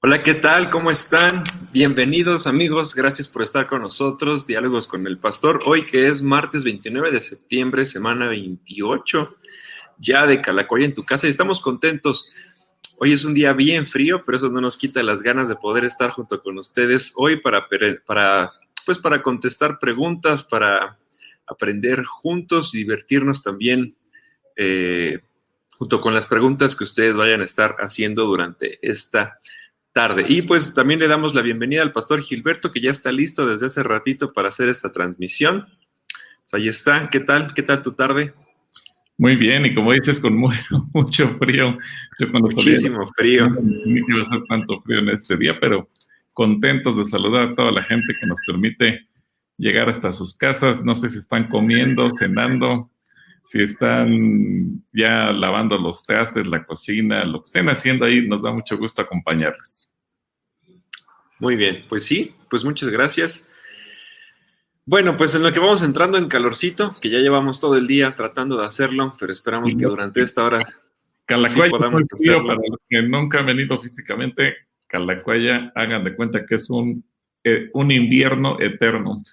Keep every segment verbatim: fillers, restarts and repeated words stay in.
Hola, ¿qué tal? ¿Cómo están? Bienvenidos, amigos. Gracias por estar con nosotros. Diálogos con el Pastor. Hoy que es martes veintinueve de septiembre, semana veintiocho, ya de Calacoya en tu casa. Y estamos contentos. Hoy es un día bien frío, pero eso no nos quita las ganas de poder estar junto con ustedes hoy para, para, pues para contestar preguntas, para aprender juntos y divertirnos también eh, junto con las preguntas que ustedes vayan a estar haciendo durante esta tarde. Y pues también le damos la bienvenida al Pastor Gilberto, que ya está listo desde hace ratito para hacer esta transmisión. Pues ahí está. ¿Qué tal? ¿Qué tal tu tarde? Muy bien, y como dices, con muy, mucho frío. Yo cuando Muchísimo salí, frío. no pensé que iba a ser tanto frío en este día, pero contentos de saludar a toda la gente que nos permite llegar hasta sus casas. No sé si están comiendo, cenando, si están ya lavando los trastes, la cocina, lo que estén haciendo ahí, nos da mucho gusto acompañarles. Muy bien, pues sí, pues muchas gracias. Bueno, pues en lo que vamos entrando en calorcito, que ya llevamos todo el día tratando de hacerlo, pero esperamos que durante esta hora Calacuaya sí podamos es muy frío. hacerlo. Para los que nunca han venido físicamente, Calacuaya, hagan de cuenta que es un, eh, un invierno eterno.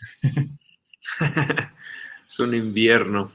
Es un invierno.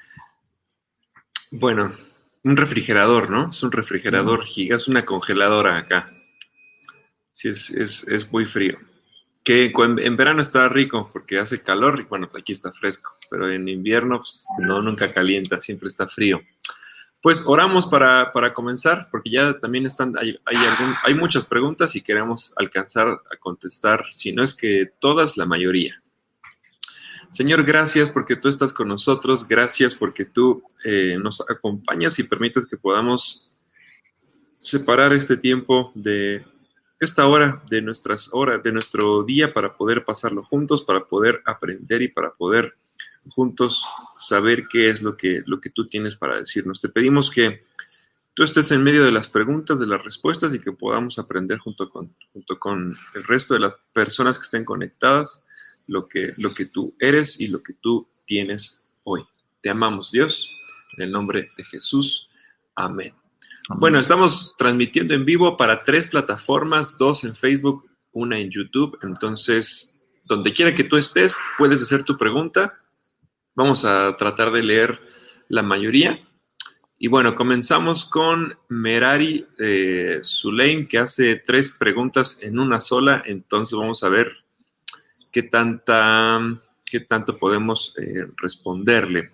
Bueno, un refrigerador, ¿no? Es un refrigerador giga, es una congeladora acá. Sí, es, es, es muy frío. Que en verano está rico porque hace calor y bueno, aquí está fresco, pero en invierno pues, no, nunca calienta, siempre está frío. Pues oramos para, para comenzar, porque ya también están, hay, hay, algún, hay muchas preguntas y queremos alcanzar a contestar, si no es que todas, la mayoría. Señor, gracias porque tú estás con nosotros, gracias porque tú eh, nos acompañas y permites que podamos separar este tiempo de esta hora, de nuestras horas, de nuestro día para poder pasarlo juntos, para poder aprender y para poder juntos saber qué es lo que, lo que tú tienes para decirnos. Te pedimos que tú estés en medio de las preguntas, de las respuestas y que podamos aprender junto con, junto con el resto de las personas que estén conectadas lo que, lo que tú eres y lo que tú tienes hoy. Te amamos, Dios, en el nombre de Jesús. Amén. Amén. Bueno, estamos transmitiendo en vivo para tres plataformas, dos en Facebook, una en YouTube. Entonces, donde quiera que tú estés, puedes hacer tu pregunta. Vamos a tratar de leer la mayoría. Y bueno, comenzamos con Merari eh, Zuleim, que hace tres preguntas en una sola. Entonces vamos a ver qué, tanta, qué tanto podemos eh, responderle.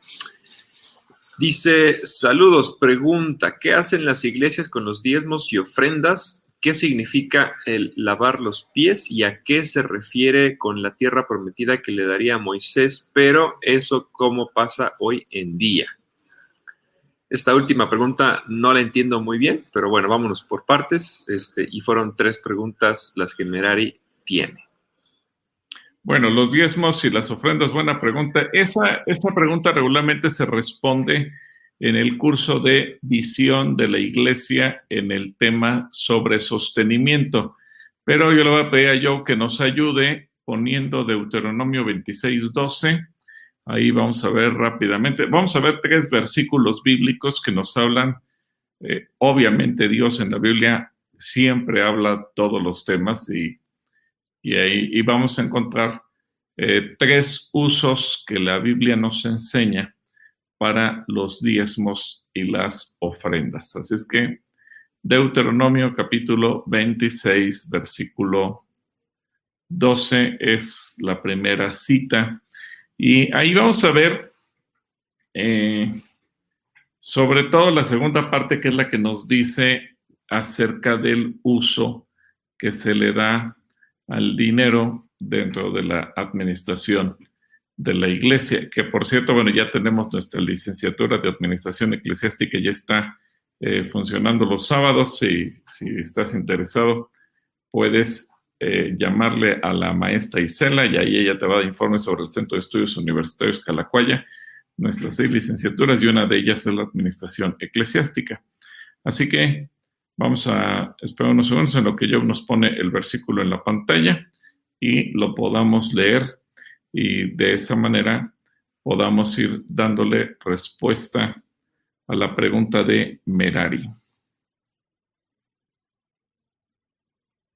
Dice, saludos, pregunta, ¿qué hacen las iglesias con los diezmos y ofrendas? ¿Qué significa el lavar los pies y a qué se refiere con la tierra prometida que le daría a Moisés? Pero eso, ¿cómo pasa hoy en día? Esta última pregunta no la entiendo muy bien, pero bueno, vámonos por partes. Este, y fueron tres preguntas las que Merari tiene. Bueno, los diezmos y las ofrendas, buena pregunta. Esa, esa pregunta regularmente se responde en el curso de visión de la iglesia en el tema sobre sostenimiento. Pero yo le voy a pedir a Joe que nos ayude poniendo Deuteronomio veintiséis doce. Ahí vamos a ver rápidamente. Vamos a ver tres versículos bíblicos que nos hablan. Eh, obviamente Dios en la Biblia siempre habla todos los temas y Y ahí y vamos a encontrar eh, tres usos que la Biblia nos enseña para los diezmos y las ofrendas. Así es que Deuteronomio capítulo veintiséis, versículo doce es la primera cita. Y ahí vamos a ver eh, sobre todo la segunda parte, que es la que nos dice acerca del uso que se le da al dinero dentro de la administración de la iglesia, que por cierto, bueno, ya tenemos nuestra licenciatura de administración eclesiástica, ya está eh, funcionando los sábados. Si, si estás interesado, puedes eh, llamarle a la maestra Isela y ahí ella te va a dar informes sobre el Centro de Estudios Universitarios Calacuaya, nuestras seis licenciaturas, y una de ellas es la administración eclesiástica. Así que vamos a esperar unos segundos en lo que Job nos pone el versículo en la pantalla y lo podamos leer y de esa manera podamos ir dándole respuesta a la pregunta de Merari.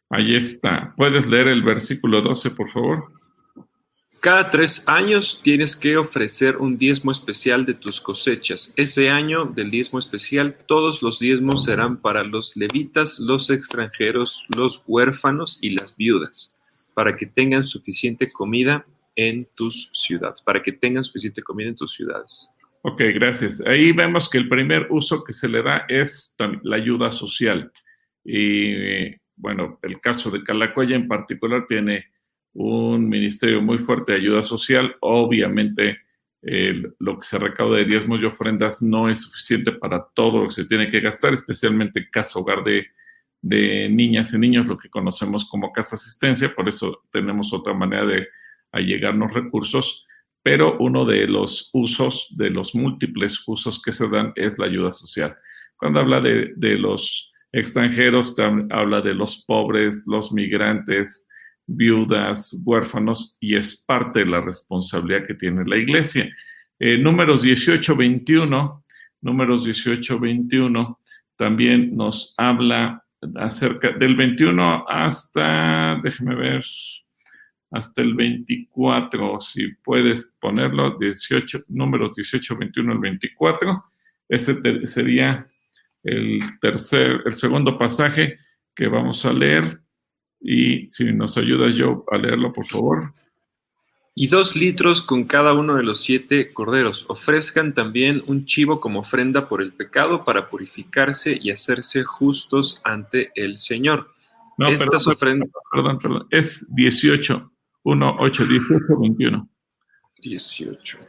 Ahí está. ¿Puedes leer el versículo doce, por favor? Cada tres años tienes que ofrecer un diezmo especial de tus cosechas. Ese año del diezmo especial, todos los diezmos serán para los levitas, los extranjeros, los huérfanos y las viudas, para que tengan suficiente comida en tus ciudades, para que tengan suficiente comida en tus ciudades. Ok, gracias. Ahí vemos que el primer uso que se le da es la ayuda social. Y bueno, el caso de Calacoya en particular tiene un ministerio muy fuerte de ayuda social. Obviamente, eh, lo que se recauda de diezmos y ofrendas no es suficiente para todo lo que se tiene que gastar, especialmente en casa hogar de, de niñas y niños, lo que conocemos como casa asistencia. Por eso tenemos otra manera de allegarnos recursos. Pero uno de los usos, de los múltiples usos que se dan es la ayuda social. Cuando habla de, de los extranjeros, habla de los pobres, los migrantes, viudas, huérfanos, y es parte de la responsabilidad que tiene la iglesia. Eh, números dieciocho veintiuno, números dieciocho veintiuno también nos habla acerca del veintiuno hasta, déjeme ver, hasta el veinticuatro, si puedes ponerlo, dieciocho, números dieciocho, veintiuno al veinticuatro. Este te, sería el tercer, el segundo pasaje que vamos a leer. Y si nos ayudas, Joe, a leerlo, por favor. Y dos litros con cada uno de los siete corderos. Ofrezcan también un chivo como ofrenda por el pecado para purificarse y hacerse justos ante el Señor. No, Estas perdón, ofrendas... perdón, perdón, es dieciocho, uno, ocho, dieciocho, veintiuno. dieciocho.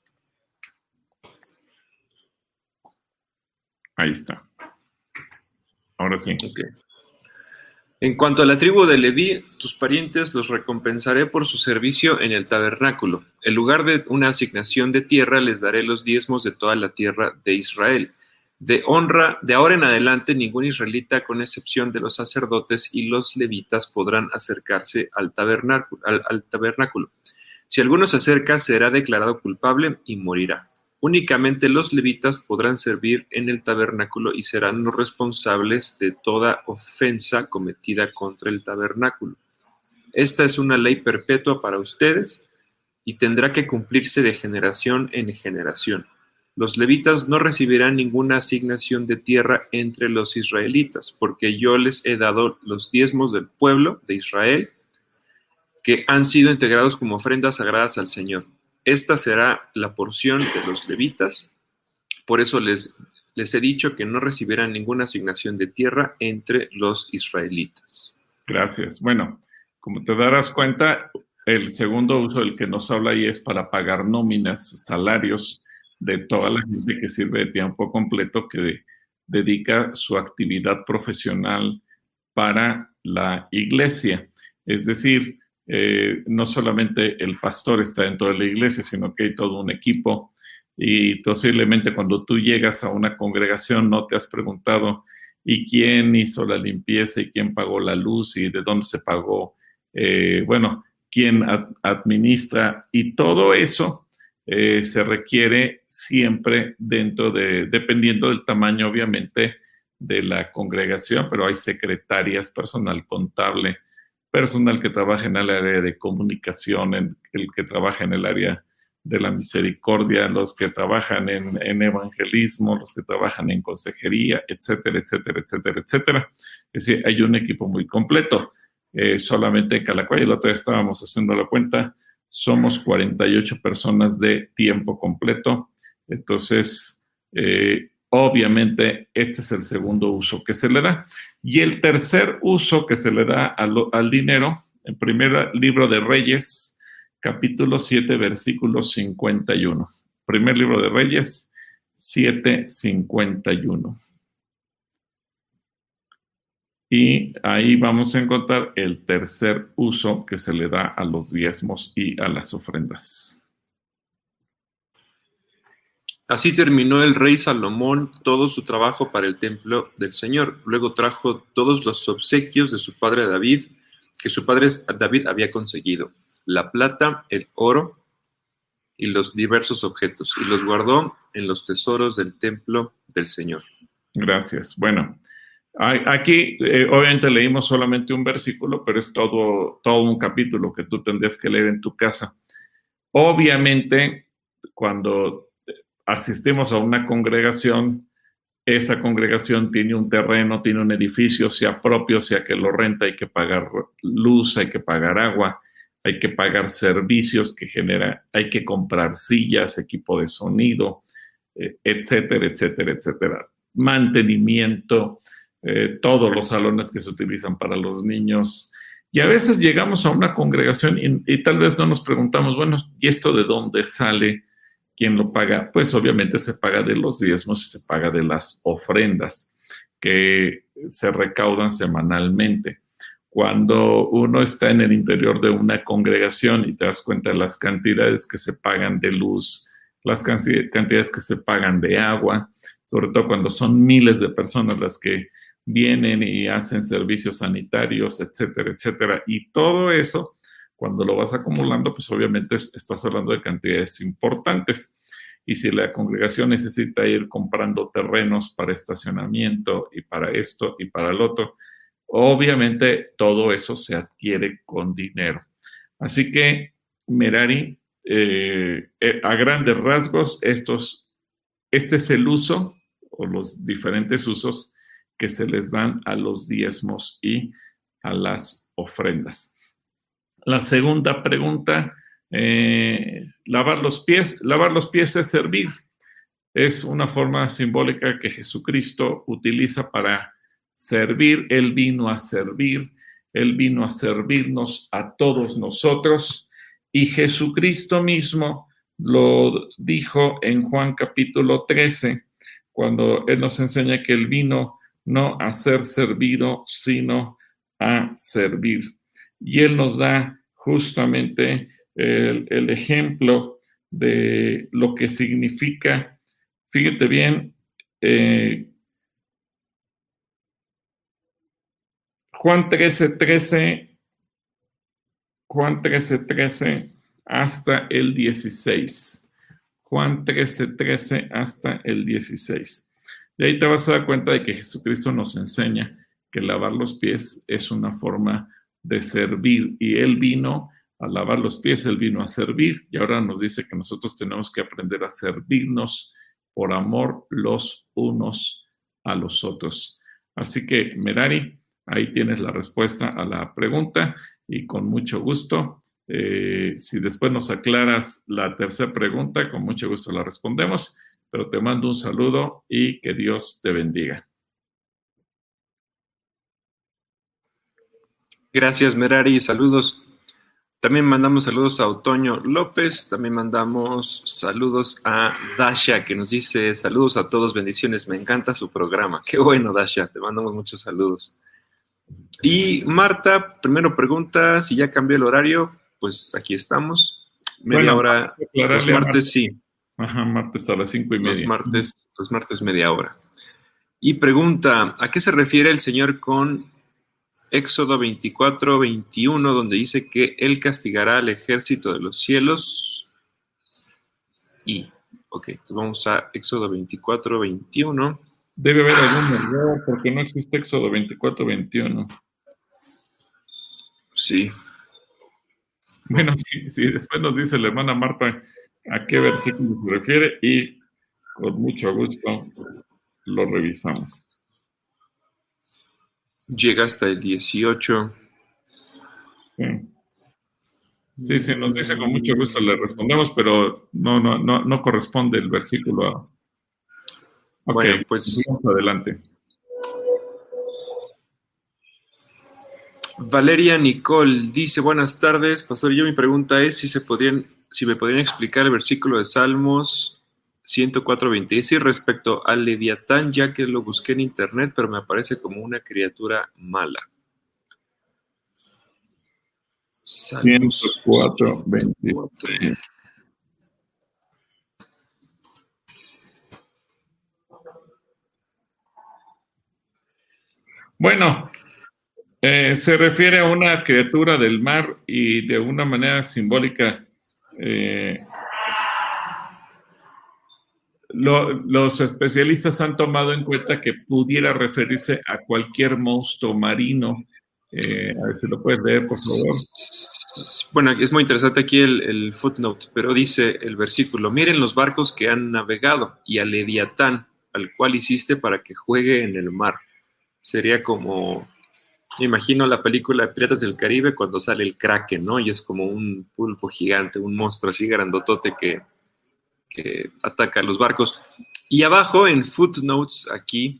Ahí está. Ahora sí. Okay. En cuanto a la tribu de Leví, tus parientes los recompensaré por su servicio en el tabernáculo. En lugar de una asignación de tierra, les daré los diezmos de toda la tierra de Israel. De honra, de ahora en adelante, ningún israelita, con excepción de los sacerdotes y los levitas, podrán acercarse al tabernáculo. Al, al tabernáculo. Si alguno se acerca, será declarado culpable y morirá. Únicamente los levitas podrán servir en el tabernáculo y serán los responsables de toda ofensa cometida contra el tabernáculo. Esta es una ley perpetua para ustedes y tendrá que cumplirse de generación en generación. Los levitas no recibirán ninguna asignación de tierra entre los israelitas, porque yo les he dado los diezmos del pueblo de Israel, que han sido integrados como ofrendas sagradas al Señor. Esta será la porción de los levitas, por eso les, les he dicho que no recibirán ninguna asignación de tierra entre los israelitas. Gracias. Bueno, como te darás cuenta, el segundo uso del que nos habla ahí es para pagar nóminas, salarios de toda la gente que sirve de tiempo completo, que de, dedica su actividad profesional para la iglesia. Es decir, Eh, no solamente el pastor está dentro de la iglesia, sino que hay todo un equipo, y posiblemente cuando tú llegas a una congregación no te has preguntado ¿y quién hizo la limpieza? ¿Y quién pagó la luz? ¿Y de dónde se pagó? Eh, bueno, ¿quién ad- administra? Y todo eso eh, se requiere siempre dentro de, dependiendo del tamaño obviamente de la congregación, pero hay secretarias, personal contable, personal que trabaja en el área de comunicación, en el que trabaja en el área de la misericordia, los que trabajan en, en evangelismo, los que trabajan en consejería, etcétera, etcétera, etcétera, etcétera. Es decir, hay un equipo muy completo. Eh, solamente en Calacoya, el otro día estábamos haciendo la cuenta, somos cuarenta y ocho personas de tiempo completo. Entonces, eh, obviamente, este es el segundo uso que se le da. Y el tercer uso que se le da al, al dinero, en primer libro de Reyes, capítulo siete, versículo cincuenta y uno. Primer libro de Reyes, siete, cincuenta y uno. Y ahí vamos a encontrar el tercer uso que se le da a los diezmos y a las ofrendas. Así terminó el rey Salomón todo su trabajo para el templo del Señor. Luego trajo todos los obsequios de su padre David, que su padre David había conseguido, la plata, el oro y los diversos objetos, y los guardó en los tesoros del templo del Señor. Gracias. Bueno, Aquí, eh, obviamente, leímos solamente un versículo, pero es todo, todo un capítulo que tú tendrías que leer en tu casa. Obviamente, cuando asistimos a una congregación, esa congregación tiene un terreno, tiene un edificio, sea propio, sea que lo renta, hay que pagar luz, hay que pagar agua, hay que pagar servicios que genera, hay que comprar sillas, equipo de sonido, eh, etcétera, etcétera, etcétera. Mantenimiento, eh, todos los salones que se utilizan para los niños. Y a veces llegamos a una congregación y, y tal vez no nos preguntamos, bueno, ¿y esto de dónde sale? ¿Quién lo paga? Pues obviamente se paga de los diezmos y se paga de las ofrendas que se recaudan semanalmente. Cuando uno está en el interior de una congregación y te das cuenta de las cantidades que se pagan de luz, las cantidades que se pagan de agua, sobre todo cuando son miles de personas las que vienen y hacen servicios sanitarios, etcétera, etcétera. Y todo eso, cuando lo vas acumulando, pues obviamente estás hablando de cantidades importantes. Y si la congregación necesita ir comprando terrenos para estacionamiento y para esto y para el otro, obviamente todo eso se adquiere con dinero. Así que, Merari, eh, eh, a grandes rasgos, estos, este es el uso o los diferentes usos que se les dan a los diezmos y a las ofrendas. La segunda pregunta, eh, lavar los pies. Lavar los pies es servir. Es una forma simbólica que Jesucristo utiliza para servir. Él vino a servir. Él vino a servirnos a todos nosotros. Y Jesucristo mismo lo dijo en Juan capítulo trece, cuando Él nos enseña que Él vino no a ser servido, sino a servir. Y Él nos da justamente el, el ejemplo de lo que significa. Fíjate bien, eh, Juan trece, trece, Juan trece, trece hasta el dieciséis. Juan trece, trece hasta el dieciséis. De ahí te vas a dar cuenta de que Jesucristo nos enseña que lavar los pies es una forma de servir. Y Él vino a lavar los pies, Él vino a servir. Y ahora nos dice que nosotros tenemos que aprender a servirnos por amor los unos a los otros. Así que, Merari, ahí tienes la respuesta a la pregunta y con mucho gusto. Eh, si después nos aclaras la tercera pregunta, con mucho gusto la respondemos. Pero te mando un saludo y que Dios te bendiga. Gracias, Merari. Saludos. También mandamos saludos a Otoño López. También mandamos saludos a Dasha, que nos dice saludos a todos, bendiciones. Me encanta su programa. Qué bueno, Dasha. Te mandamos muchos saludos. Y Marta, primero pregunta si ya cambió el horario. Pues aquí estamos. Media bueno, hora. Los martes sí. Ajá, martes a las cinco y media. Los martes, los martes media hora. Y pregunta, ¿a qué se refiere el Señor con Éxodo veinticuatro, veintiuno, donde dice que Él castigará al ejército de los cielos? Y, ok, entonces vamos a Éxodo veinticuatro, veintiuno. Debe haber algún error porque no existe Éxodo veinticuatro, veintiuno. Sí. Bueno, sí, sí, después nos dice la hermana Marta a qué versículo se refiere y con mucho gusto lo revisamos. Llega hasta el dieciocho. Sí. Sí, sí, nos dice con mucho gusto le respondemos, pero no, no, no, no corresponde el versículo a... Okay, bueno, pues vamos adelante. Valeria Nicole dice, buenas tardes, pastor. Yo mi pregunta es si se podrían, si me podrían explicar el versículo de Salmos ciento cuatro, veinte respecto al Leviatán, ya que lo busqué en internet, pero me aparece como una criatura mala. Salmos ciento cuatro, veinte. Bueno, eh, se refiere a una criatura del mar y de una manera simbólica eh, lo, los especialistas han tomado en cuenta que pudiera referirse a cualquier monstruo marino. Eh, a ver si lo puedes leer, por favor. Bueno, es muy interesante aquí el, el footnote, pero dice el versículo: miren los barcos que han navegado y al Leviatán, al cual hiciste para que juegue en el mar. Sería como, imagino la película Piratas del Caribe cuando sale el Kraken, ¿no? Y es como un pulpo gigante, un monstruo así grandotote que, que ataca a los barcos. Y abajo en footnotes aquí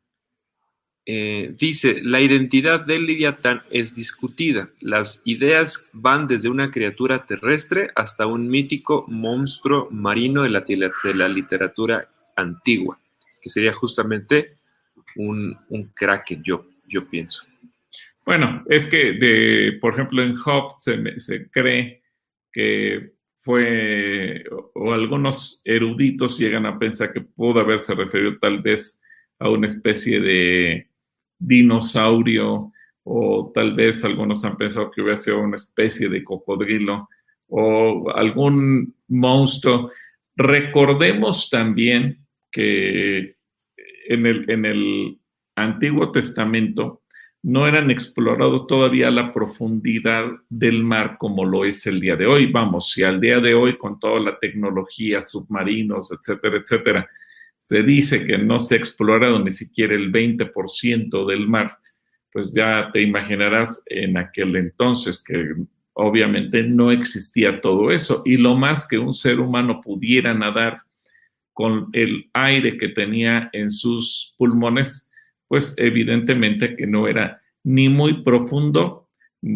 eh, dice, la identidad del Leviatán es discutida. Las ideas van desde una criatura terrestre hasta un mítico monstruo marino de la, de la literatura antigua, que sería justamente un, un kraken, yo, yo pienso. Bueno, es que, de, por ejemplo, en Job se, se cree que fue, o algunos eruditos llegan a pensar que pudo haberse referido tal vez a una especie de dinosaurio, o tal vez algunos han pensado que hubiera sido una especie de cocodrilo o algún monstruo. Recordemos también que en el, en el Antiguo Testamento no eran explorados todavía la profundidad del mar como lo es el día de hoy. Vamos, si al día de hoy con toda la tecnología, submarinos, etcétera, etcétera, se dice que no se ha explorado ni siquiera el veinte por ciento del mar, pues ya te imaginarás en aquel entonces que obviamente no existía todo eso. Y lo más que un ser humano pudiera nadar con el aire que tenía en sus pulmones, pues evidentemente que no era ni muy profundo,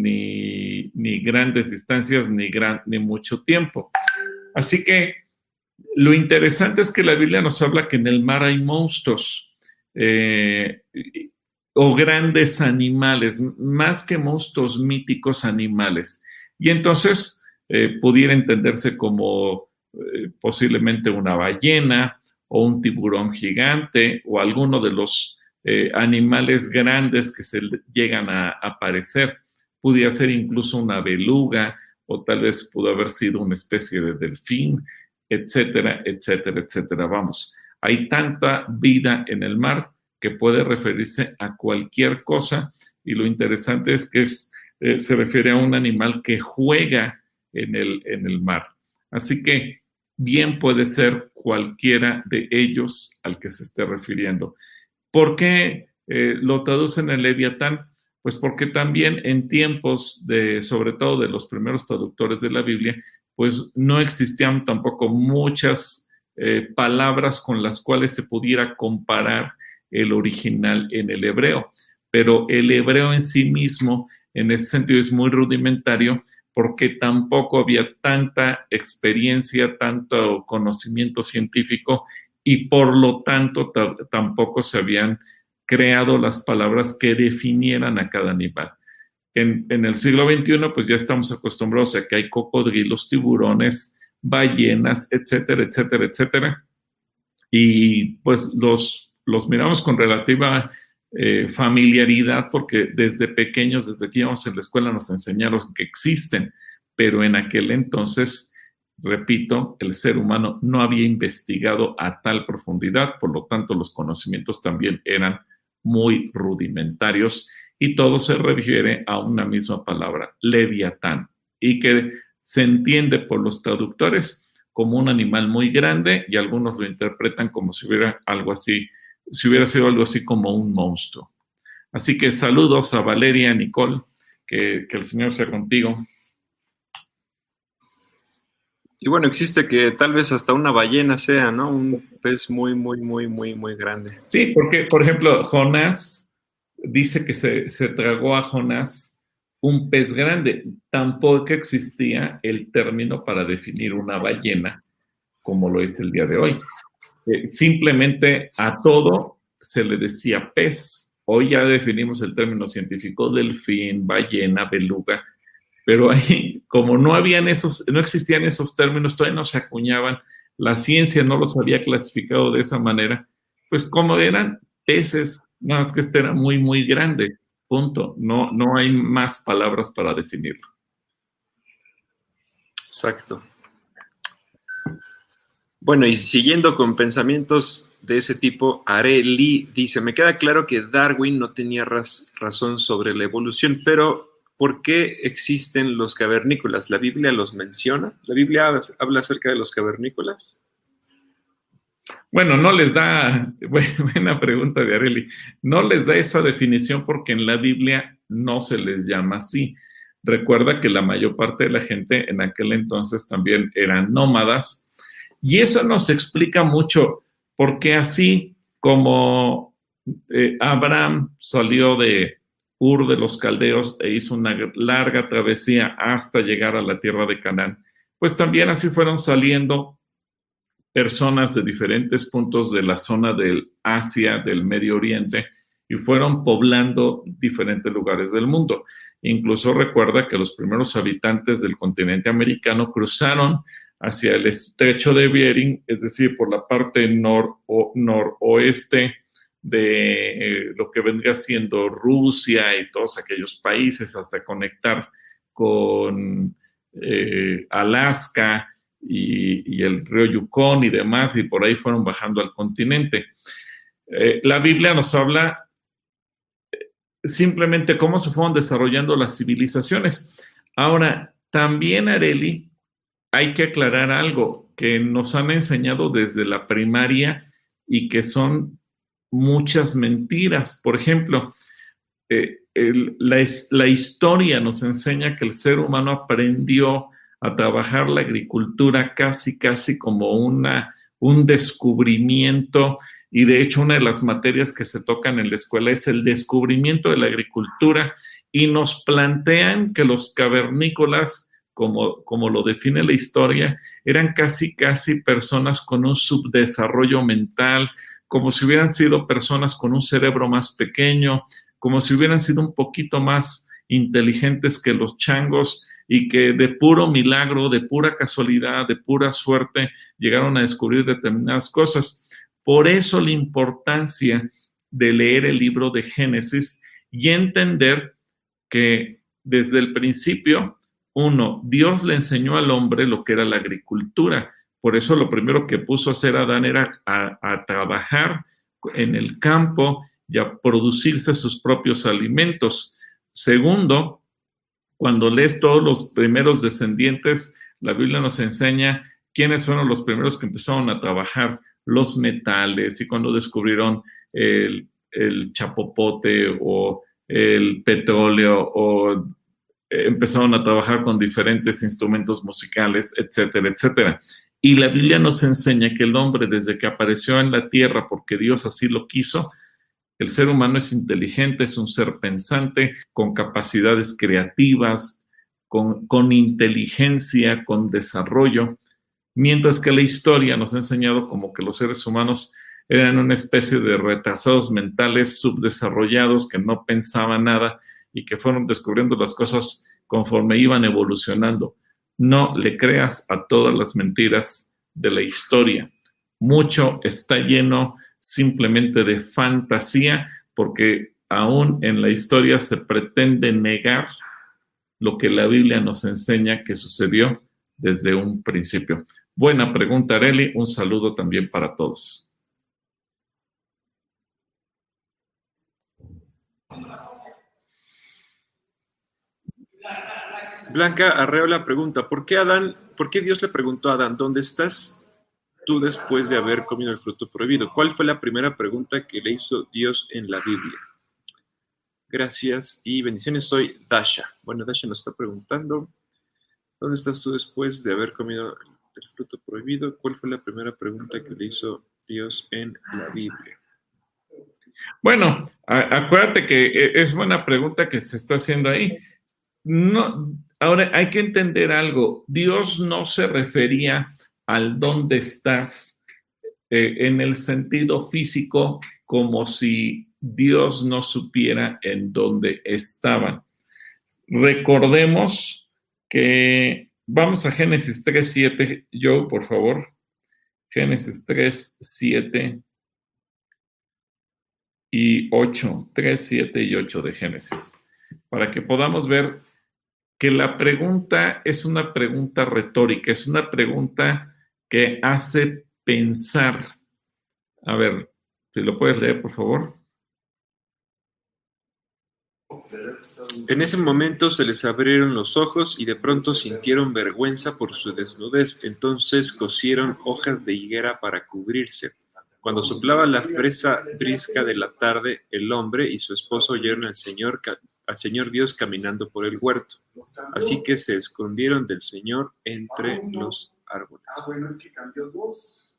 ni, ni grandes distancias, ni, gran, ni mucho tiempo. Así que lo interesante es que la Biblia nos habla que en el mar hay monstruos eh, o grandes animales, más que monstruos míticos, animales. Y entonces eh, pudiera entenderse como eh, posiblemente una ballena o un tiburón gigante o alguno de los eh, animales grandes que se llegan a aparecer. Pudiera ser incluso una beluga o tal vez pudo haber sido una especie de delfín, etcétera, etcétera, etcétera. Vamos, hay tanta vida en el mar que puede referirse a cualquier cosa, y lo interesante es que es, eh, se refiere a un animal que juega en el, en el mar. Así que bien puede ser cualquiera de ellos al que se esté refiriendo. ¿Por qué eh, lo traducen en Leviatán? Pues porque también en tiempos de, sobre todo de los primeros traductores de la Biblia, pues no existían tampoco muchas eh, palabras con las cuales se pudiera comparar el original en el hebreo. Pero el hebreo en sí mismo, en ese sentido, es muy rudimentario porque tampoco había tanta experiencia, tanto conocimiento científico, y por lo tanto tampoco se habían creado las palabras que definieran a cada animal. En, en el siglo veintiuno, pues ya estamos acostumbrados a que hay cocodrilos, tiburones, ballenas, etcétera, etcétera, etcétera. Y pues los, los miramos con relativa eh, familiaridad porque desde pequeños, desde que íbamos en la escuela, nos enseñaron que existen. Pero en aquel entonces, repito, el ser humano no había investigado a tal profundidad, por lo tanto los conocimientos también eran muy rudimentarios, y todo se refiere a una misma palabra, Leviatán, y que se entiende por los traductores como un animal muy grande, y algunos lo interpretan como si hubiera algo así, si hubiera sido algo así como un monstruo. Así que saludos a Valeria, Nicole, que, que el Señor sea contigo. Y bueno, existe que tal vez hasta una ballena sea, ¿no? Un pez muy, muy, muy, muy, muy grande. Sí, porque, por ejemplo, Jonás dice que se, se tragó a Jonás un pez grande. Tampoco existía el término para definir una ballena como lo es el día de hoy. Eh, simplemente a todo se le decía pez. Hoy ya definimos el término científico: delfín, ballena, beluga. Pero ahí, como no habían esos, no existían esos términos, todavía no se acuñaban, la ciencia no los había clasificado de esa manera, pues como eran peces, nada más que este era muy, muy grande, punto. No, no hay más palabras para definirlo. Exacto. Bueno, y siguiendo con pensamientos de ese tipo, Areli dice, me queda claro que Darwin no tenía raz- razón sobre la evolución, pero ¿por qué existen los cavernícolas? ¿La Biblia los menciona? ¿La Biblia habla acerca de los cavernícolas? Bueno, no les da, buena pregunta de Areli, no les da esa definición porque en la Biblia no se les llama así. Recuerda que la mayor parte de la gente en aquel entonces también eran nómadas y eso nos explica mucho porque así como eh, Abraham salió de Ur de los Caldeos e hizo una larga travesía hasta llegar a la tierra de Canaán, pues también así fueron saliendo personas de diferentes puntos de la zona del Asia, del Medio Oriente, y fueron poblando diferentes lugares del mundo. Incluso recuerda que los primeros habitantes del continente americano cruzaron hacia el estrecho de Bering, es decir, por la parte nor o, noroeste de eh, lo que vendría siendo Rusia y todos aquellos países hasta conectar con eh, Alaska, Y, y el río Yukon y demás, y por ahí fueron bajando al continente. Eh, la Biblia nos habla simplemente cómo se fueron desarrollando las civilizaciones. Ahora, también, Areli, hay que aclarar algo que nos han enseñado desde la primaria y que son muchas mentiras. Por ejemplo, eh, el, la, la historia nos enseña que el ser humano aprendió a trabajar la agricultura casi, casi como una, un descubrimiento, y de hecho una de las materias que se tocan en la escuela es el descubrimiento de la agricultura, y nos plantean que los cavernícolas, como, como lo define la historia, eran casi, casi personas con un subdesarrollo mental, como si hubieran sido personas con un cerebro más pequeño, como si hubieran sido un poquito más inteligentes que los changos, y que de puro milagro, de pura casualidad, de pura suerte, llegaron a descubrir determinadas cosas. Por eso la importancia de leer el libro de Génesis y entender que desde el principio, uno, Dios le enseñó al hombre lo que era la agricultura. Por eso lo primero que puso a hacer Adán era a, a trabajar en el campo y a producirse sus propios alimentos. Segundo, cuando lees todos los primeros descendientes, la Biblia nos enseña quiénes fueron los primeros que empezaron a trabajar los metales y cuando descubrieron el, el chapopote o el petróleo o empezaron a trabajar con diferentes instrumentos musicales, etcétera, etcétera. Y la Biblia nos enseña que el hombre, desde que apareció en la tierra, porque Dios así lo quiso, el ser humano es inteligente, es un ser pensante, con capacidades creativas, con, con inteligencia, con desarrollo, mientras que la historia nos ha enseñado como que los seres humanos eran una especie de retrasados mentales subdesarrollados que no pensaban nada y que fueron descubriendo las cosas conforme iban evolucionando. No le creas a todas las mentiras de la historia. Mucho está lleno simplemente de fantasía, porque aún en la historia se pretende negar lo que la Biblia nos enseña que sucedió desde un principio. Buena pregunta, Areli. Un saludo también para todos. Blanca Arreola pregunta, ¿por qué Adán, por qué Dios le preguntó a Adán, ¿dónde estás tú después de haber comido el fruto prohibido? ¿Cuál fue la primera pregunta que le hizo Dios en la Biblia? Gracias y bendiciones. Soy Dasha. Bueno, Dasha nos está preguntando, ¿dónde estás tú después de haber comido el fruto prohibido? ¿Cuál fue la primera pregunta que le hizo Dios en la Biblia? Bueno, acuérdate que es buena pregunta que se está haciendo ahí. No, ahora hay que entender algo. Dios no se refería al dónde estás eh, en el sentido físico, como si Dios no supiera en dónde estaban. Recordemos que vamos a Génesis tres, siete, Joe, por favor. Génesis tres, siete y ocho, tres, siete y ocho de Génesis, para que podamos ver que la pregunta es una pregunta retórica, es una pregunta que hace pensar. A ver, si lo puedes leer, por favor. En ese momento se les abrieron los ojos y de pronto sintieron vergüenza por su desnudez. Entonces cosieron hojas de higuera para cubrirse. Cuando soplaba la fresa brisca de la tarde, el hombre y su esposo oyeron al Señor, al Señor Dios caminando por el huerto. Así que se escondieron del Señor entre los árboles. Ah, bueno, es que cambió dos.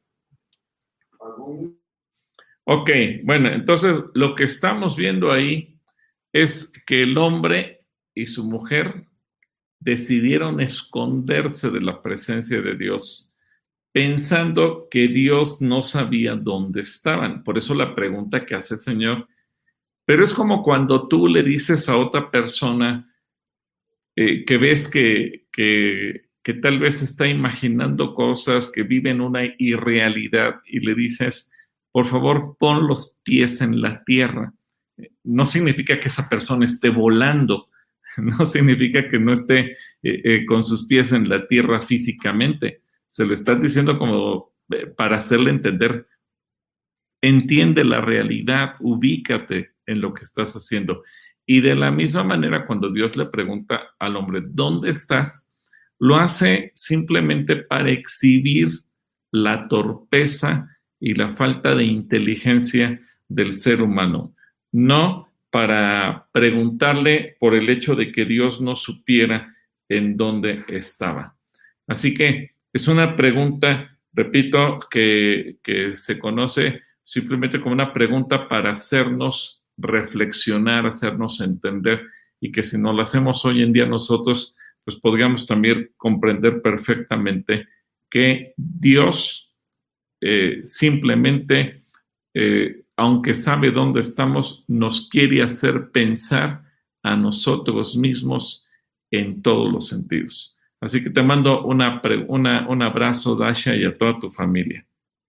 Ok, bueno, entonces lo que estamos viendo ahí es que el hombre y su mujer decidieron esconderse de la presencia de Dios, pensando que Dios no sabía dónde estaban. Por eso la pregunta que hace el Señor, pero es como cuando tú le dices a otra persona eh, que ves que, que, que tal vez está imaginando cosas, que vive en una irrealidad y le dices, por favor, pon los pies en la tierra. No significa que esa persona esté volando, no significa que no esté eh, eh, con sus pies en la tierra físicamente. Se lo estás diciendo como eh, para hacerle entender, entiende la realidad, ubícate en lo que estás haciendo. Y de la misma manera, cuando Dios le pregunta al hombre, ¿dónde estás?, lo hace simplemente para exhibir la torpeza y la falta de inteligencia del ser humano, no para preguntarle por el hecho de que Dios no supiera en dónde estaba. Así que es una pregunta, repito, que, que se conoce simplemente como una pregunta para hacernos reflexionar, hacernos entender, y que si no la hacemos hoy en día nosotros, pues podríamos también comprender perfectamente que Dios eh, simplemente, eh, aunque sabe dónde estamos, nos quiere hacer pensar a nosotros mismos en todos los sentidos. Así que te mando una, una, un abrazo, Dasha, y a toda tu familia.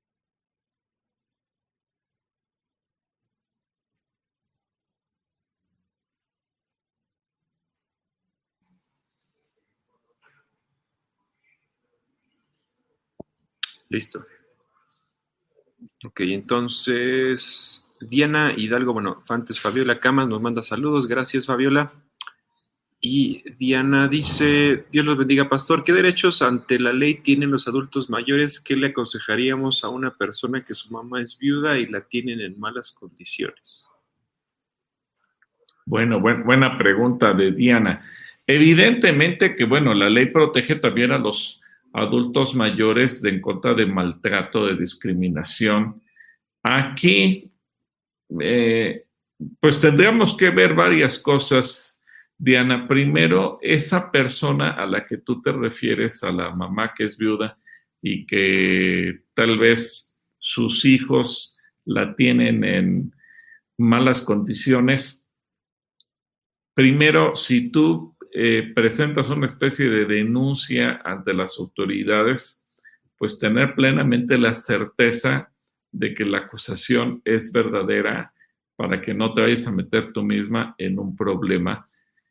Listo. Ok, entonces Diana Hidalgo, bueno, antes Fabiola Camas nos manda saludos, gracias Fabiola. Y Diana dice, Dios los bendiga, pastor, ¿qué derechos ante la ley tienen los adultos mayores? ¿Qué le aconsejaríamos a una persona que su mamá es viuda y la tienen en malas condiciones? Bueno, buen, buena pregunta de Diana. Evidentemente que, bueno, la ley protege también a los adultos mayores de en contra de maltrato, de discriminación. Aquí, eh, pues tendríamos que ver varias cosas, Diana. Primero, esa persona a la que tú te refieres, a la mamá que es viuda y que tal vez sus hijos la tienen en malas condiciones. Primero, si tú eh, presentas una especie de denuncia ante las autoridades, pues tener plenamente la certeza de que la acusación es verdadera para que no te vayas a meter tú misma en un problema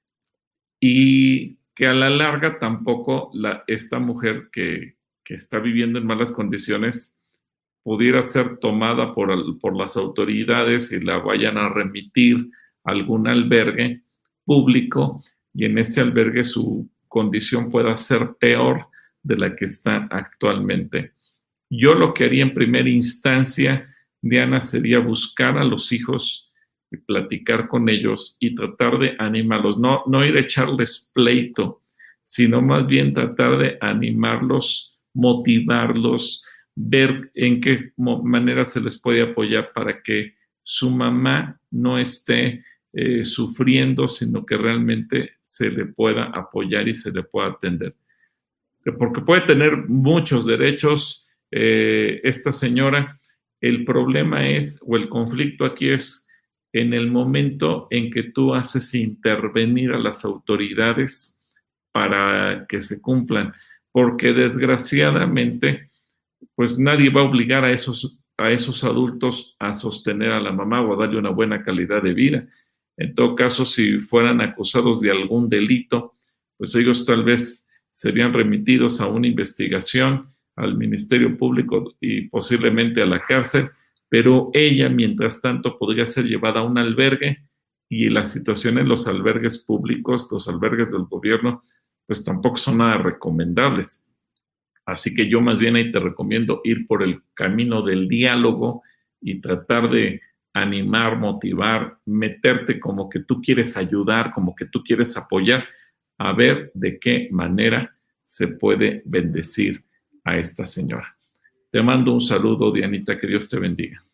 y que a la larga tampoco la, esta mujer que, que está viviendo en malas condiciones pudiera ser tomada por, por las autoridades y la vayan a remitir a algún albergue público y en ese albergue su condición pueda ser peor de la que está actualmente. Yo lo que haría en primera instancia, Diana, sería buscar a los hijos y platicar con ellos y tratar de animarlos, no, no ir a echarles pleito, sino más bien tratar de animarlos, motivarlos, ver en qué manera se les puede apoyar para que su mamá no esté eh, sufriendo, sino que realmente se le pueda apoyar y se le pueda atender. Porque puede tener muchos derechos eh, esta señora. El problema es, o el conflicto aquí es en el momento en que tú haces intervenir a las autoridades para que se cumplan, porque desgraciadamente, pues nadie va a obligar a esos, a esos adultos a sostener a la mamá o a darle una buena calidad de vida. En todo caso, si fueran acusados de algún delito, pues ellos tal vez serían remitidos a una investigación al Ministerio Público y posiblemente a la cárcel, pero ella, mientras tanto, podría ser llevada a un albergue, y la situación en los albergues públicos, los albergues del gobierno, pues tampoco son nada recomendables. Así que yo más bien ahí te recomiendo ir por el camino del diálogo y tratar de animar, motivar, meterte como que tú quieres ayudar, como que tú quieres apoyar, a ver de qué manera se puede bendecir a esta señora. Te mando un saludo, Dianita, que Dios te bendiga.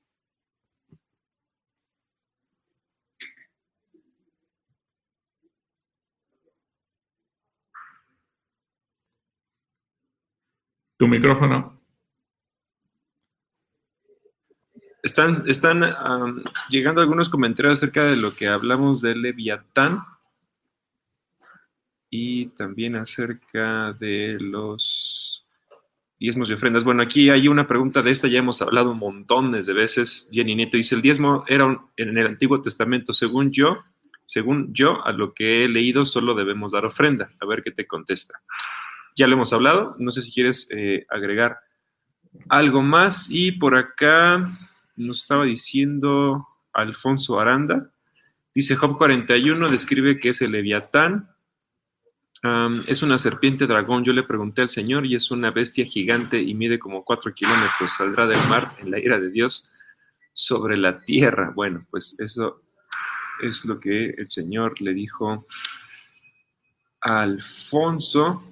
Tu micrófono. Están, están um, llegando algunos comentarios acerca de lo que hablamos de Leviatán y también acerca de los diezmos y ofrendas. Bueno, aquí hay una pregunta de esta, ya hemos hablado montones de veces. Jenny Nieto dice, el diezmo era un, en el Antiguo Testamento, según yo, según yo, a lo que he leído, solo debemos dar ofrenda. A ver qué te contesta. Ya lo hemos hablado, no sé si quieres eh, agregar algo más. Y por acá nos estaba diciendo Alfonso Aranda, dice Job cuarenta y uno, describe que es el Leviatán, um, es una serpiente dragón, yo le pregunté al Señor, y es una bestia gigante y mide como cuatro kilómetros, saldrá del mar en la ira de Dios sobre la tierra. Bueno, pues eso es lo que el Señor le dijo a Alfonso.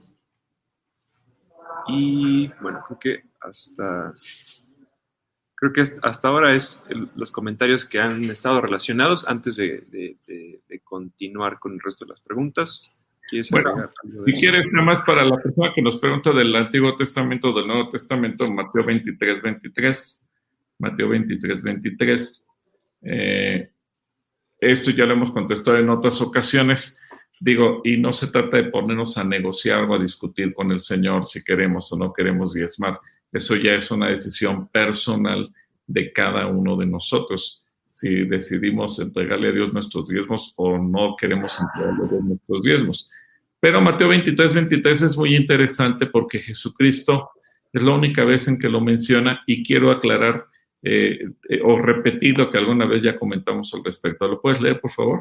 Y bueno, creo que hasta creo que hasta ahora es el, los comentarios que han estado relacionados antes de, de, de, de continuar con el resto de las preguntas. ¿Quieres bueno, agregar algo de si eso? quieres, nada más para la persona que nos pregunta del Antiguo Testamento, del Nuevo Testamento, Mateo veintitrés, veintitrés, Mateo veintitrés, veintitrés. Eh, esto ya lo hemos contestado en otras ocasiones. Digo, y no se trata de ponernos a negociar o a discutir con el Señor si queremos o no queremos diezmar. Eso ya es una decisión personal de cada uno de nosotros. Si decidimos entregarle a Dios nuestros diezmos o no queremos entregarle a Dios nuestros diezmos. Pero Mateo veintitrés, veintitrés es muy interesante porque Jesucristo es la única vez en que lo menciona, y quiero aclarar eh, eh, o repetir lo que alguna vez ya comentamos al respecto. ¿Lo puedes leer, por favor?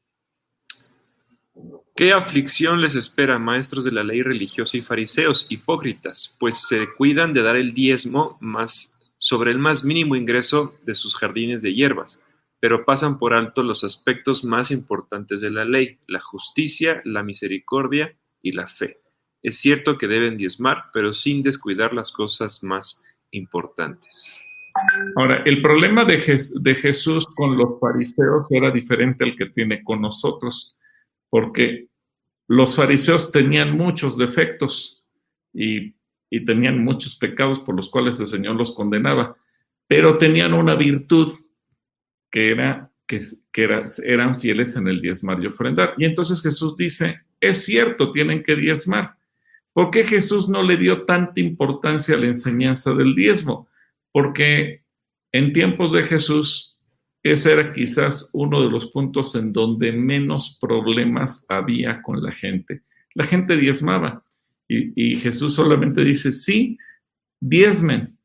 ¿Qué aflicción les espera, maestros de la ley religiosa y fariseos, hipócritas? Pues se cuidan de dar el diezmo más sobre el más mínimo ingreso de sus jardines de hierbas, pero pasan por alto los aspectos más importantes de la ley, la justicia, la misericordia y la fe. Es cierto que deben diezmar, pero sin descuidar las cosas más importantes. Ahora, el problema de, Jes- de Jesús con los fariseos era diferente al que tiene con nosotros, porque los fariseos tenían muchos defectos y, y tenían muchos pecados por los cuales el Señor los condenaba, pero tenían una virtud que era que, que era, eran fieles en el diezmar y ofrendar. Y entonces Jesús dice, es cierto, tienen que diezmar. ¿Por qué Jesús no le dio tanta importancia a la enseñanza del diezmo? Porque en tiempos de Jesús, ese era quizás uno de los puntos en donde menos problemas había con la gente. La gente diezmaba y, y Jesús solamente dice, sí, diezmen,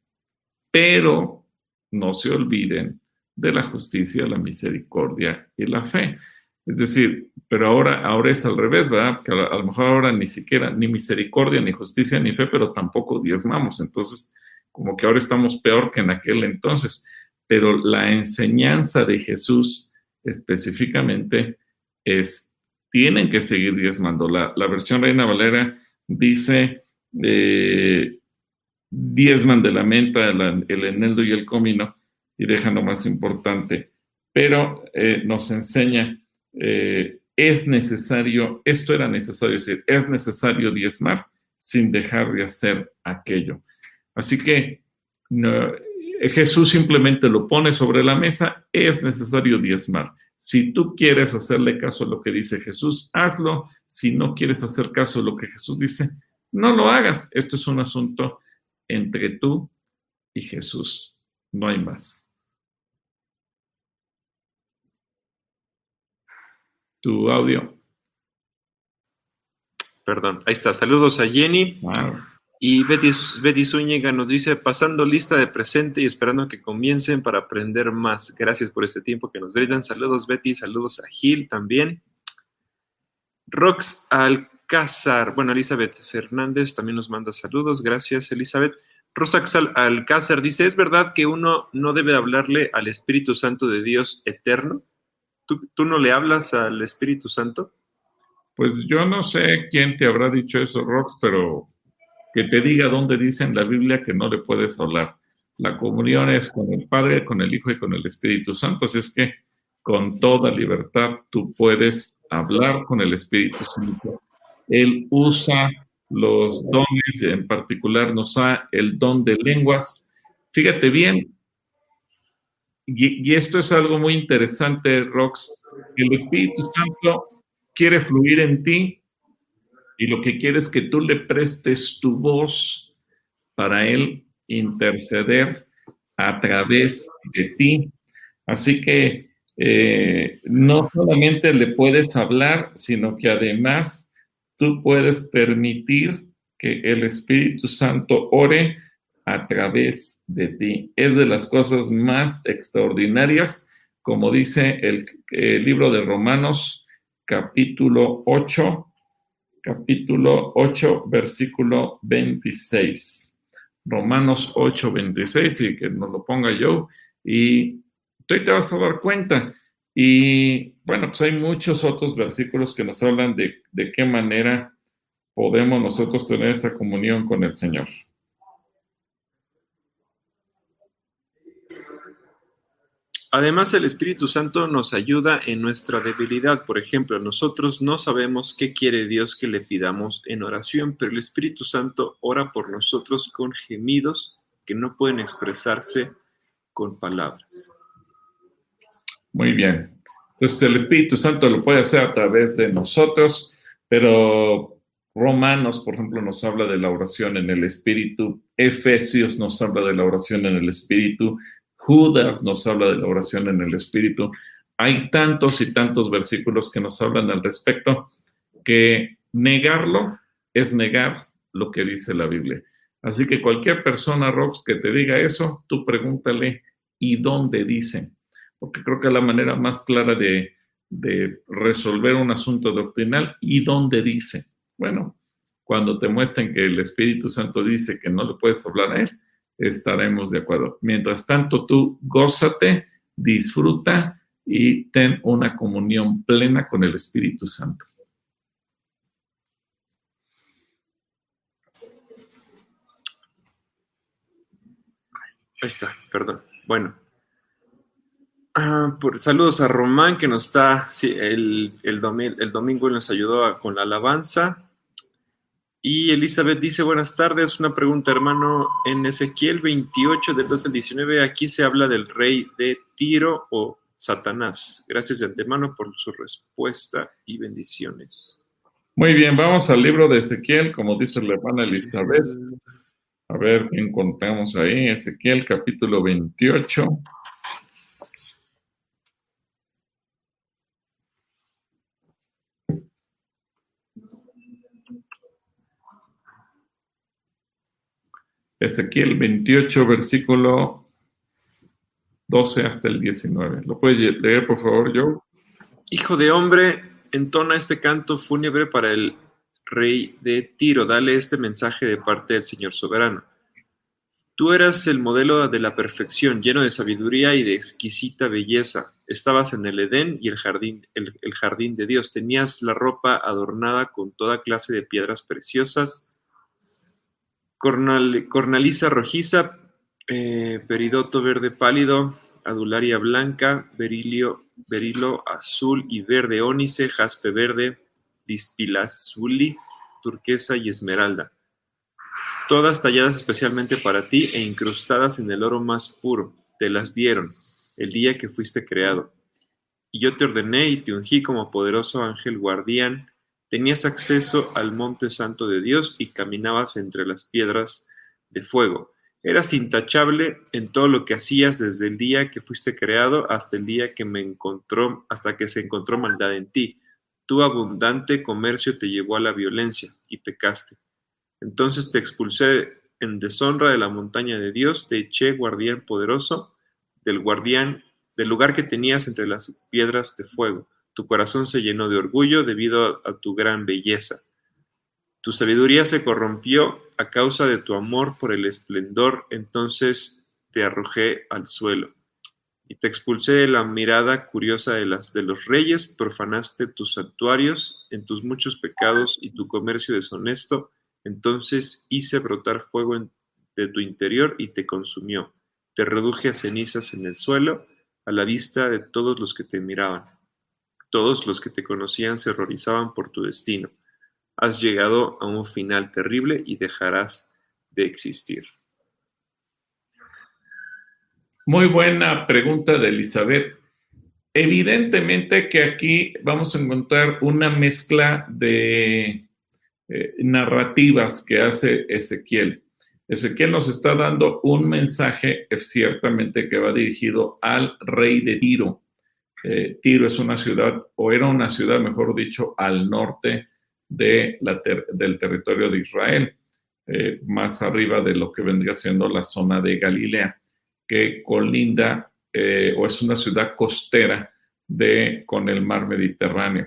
pero no se olviden de la justicia, la misericordia y la fe. Es decir, pero ahora, ahora es al revés, ¿verdad? Que a, a lo mejor ahora ni siquiera, ni misericordia, ni justicia, ni fe, pero tampoco diezmamos. Entonces, como que ahora estamos peor que en aquel entonces. Pero la enseñanza de Jesús específicamente es, tienen que seguir diezmando. La, la versión Reina Valera dice, eh, diezman de la menta, el, el eneldo y el comino, y dejan lo más importante. Pero eh, nos enseña, eh, es necesario, esto era necesario decir, es necesario diezmar sin dejar de hacer aquello. Así que no, Jesús simplemente lo pone sobre la mesa, es necesario diezmar. Si tú quieres hacerle caso a lo que dice Jesús, hazlo. Si no quieres hacer caso a lo que Jesús dice, no lo hagas. Esto es un asunto entre tú y Jesús. No hay más. Tu audio. Perdón, ahí está. Saludos a Jenny. Wow. Y Betty, Betty Zúñiga nos dice, pasando lista de presente y esperando que comiencen para aprender más. Gracias por este tiempo que nos brindan. Saludos, Betty. Saludos a Gil también. Rox Alcázar. Bueno, Elizabeth Fernández también nos manda saludos. Gracias, Elizabeth. Rox Alcázar dice, ¿es verdad que uno no debe hablarle al Espíritu Santo de Dios eterno? ¿Tú, tú no le hablas al Espíritu Santo? Pues yo no sé quién te habrá dicho eso, Rox, pero que te diga dónde dice en la Biblia que no le puedes hablar. La comunión es con el Padre, con el Hijo y con el Espíritu Santo. Así es que con toda libertad tú puedes hablar con el Espíritu Santo. Él usa los dones, en particular nos da el don de lenguas. Fíjate bien, y, y esto es algo muy interesante, Rox. El Espíritu Santo quiere fluir en ti y lo que quiere es que tú le prestes tu voz para Él interceder a través de ti. Así que eh, no solamente le puedes hablar, sino que además tú puedes permitir que el Espíritu Santo ore a través de ti. Es de las cosas más extraordinarias, como dice el, el libro de Romanos, capítulo ocho, capítulo ocho, versículo veintiséis. Romanos ocho, veintiséis, y que nos lo ponga yo, y tú te vas a dar cuenta. Y bueno, pues hay muchos otros versículos que nos hablan de, de qué manera podemos nosotros tener esa comunión con el Señor. Además, el Espíritu Santo nos ayuda en nuestra debilidad. Por ejemplo, nosotros no sabemos qué quiere Dios que le pidamos en oración, pero el Espíritu Santo ora por nosotros con gemidos que no pueden expresarse con palabras. Muy bien. Entonces, el Espíritu Santo lo puede hacer a través de nosotros, pero Romanos, por ejemplo, nos habla de la oración en el Espíritu. Efesios nos habla de la oración en el Espíritu. Judas nos habla de la oración en el Espíritu. Hay tantos y tantos versículos que nos hablan al respecto que negarlo es negar lo que dice la Biblia. Así que cualquier persona, Rox, que te diga eso, tú pregúntale, ¿y dónde dice? Porque creo que es la manera más clara de, de resolver un asunto doctrinal. ¿Y dónde dice? Bueno, cuando te muestren que el Espíritu Santo dice que no le puedes hablar a él, estaremos de acuerdo. Mientras tanto, tú gózate, disfruta y ten una comunión plena con el Espíritu Santo. Ahí está, perdón. Bueno. Ah, por, saludos a Román, que nos está, sí, el, el, domi- el domingo nos ayudó a, con la alabanza. Y Elizabeth dice, buenas tardes, una pregunta, hermano. En Ezequiel veintiocho, del dos al diecinueve, aquí se habla del rey de Tiro o Satanás. Gracias de antemano por su respuesta y bendiciones. Muy bien, vamos al libro de Ezequiel, como dice la hermana Elizabeth. A ver qué encontramos ahí. Ezequiel capítulo veintiocho. Ezequiel veintiocho, versículo doce hasta el diecinueve. ¿Lo puedes leer, por favor, Joe? Hijo de hombre, entona este canto fúnebre para el rey de Tiro. Dale este mensaje de parte del Señor soberano. Tú eras el modelo de la perfección, lleno de sabiduría y de exquisita belleza. Estabas en el Edén y el jardín, el, el jardín de Dios. Tenías la ropa adornada con toda clase de piedras preciosas, cornal, cornaliza rojiza, eh, peridoto verde pálido, adularia blanca, berilio, berilo azul y verde, ónice, jaspe verde, lispilazuli, turquesa y esmeralda. Todas talladas especialmente para ti e incrustadas en el oro más puro. Te las dieron el día que fuiste creado. Y yo te ordené y te ungí como poderoso ángel guardián. Tenías acceso al monte santo de Dios y caminabas entre las piedras de fuego. Eras intachable en todo lo que hacías desde el día que fuiste creado hasta el día que me encontró, hasta que se encontró maldad en ti. Tu abundante comercio te llevó a la violencia y pecaste. Entonces te expulsé en deshonra de la montaña de Dios, te eché, guardián poderoso, del guardián, del lugar que tenías entre las piedras de fuego. Tu corazón se llenó de orgullo debido a, a tu gran belleza. Tu sabiduría se corrompió a causa de tu amor por el esplendor, entonces te arrojé al suelo. Y te expulsé de la mirada curiosa de, las, de los reyes, profanaste tus santuarios en tus muchos pecados y tu comercio deshonesto, entonces hice brotar fuego en, de tu interior y te consumió. Te reduje a cenizas en el suelo, a la vista de todos los que te miraban. Todos los que te conocían se horrorizaban por tu destino. Has llegado a un final terrible y dejarás de existir. Muy buena pregunta de Elizabeth. Evidentemente que aquí vamos a encontrar una mezcla de eh, narrativas que hace Ezequiel. Ezequiel nos está dando un mensaje eh, ciertamente que va dirigido al rey de Tiro. Eh, Tiro es una ciudad, o era una ciudad, mejor dicho, al norte de la ter- del territorio de Israel, eh, más arriba de lo que vendría siendo la zona de Galilea, que colinda eh, o es una ciudad costera de, con el mar Mediterráneo.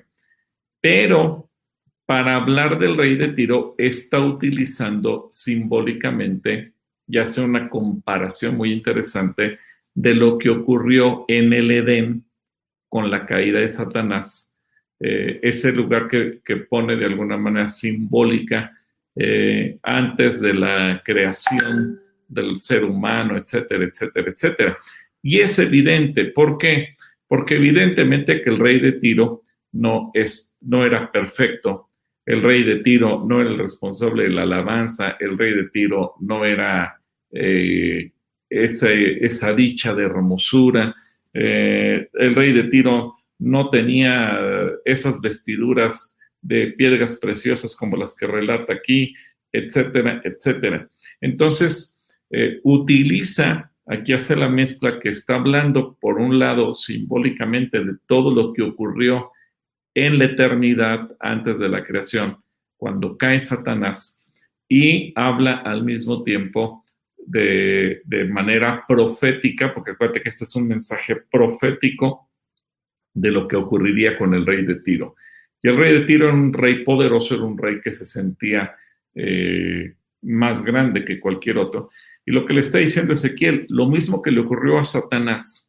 Pero para hablar del rey de Tiro está utilizando simbólicamente, ya sea una comparación muy interesante de lo que ocurrió en el Edén con la caída de Satanás, eh, ese lugar que, que pone de alguna manera simbólica eh, antes de la creación del ser humano, etcétera, etcétera, etcétera. Y es evidente, ¿por qué? Porque evidentemente que el rey de Tiro no, es, no era perfecto, el rey de Tiro no era el responsable de la alabanza, el rey de Tiro no era eh, esa, esa dicha de hermosura, eh, el rey de Tiro no tenía esas vestiduras de piedras preciosas como las que relata aquí, etcétera, etcétera. Entonces, eh, utiliza, aquí hace la mezcla que está hablando, por un lado, simbólicamente de todo lo que ocurrió en la eternidad antes de la creación, cuando cae Satanás, y habla al mismo tiempo de, de manera profética, porque acuérdate que este es un mensaje profético de lo que ocurriría con el rey de Tiro. Y el rey de Tiro era un rey poderoso, era un rey que se sentía eh, más grande que cualquier otro. Y lo que le está diciendo Ezequiel, lo mismo que le ocurrió a Satanás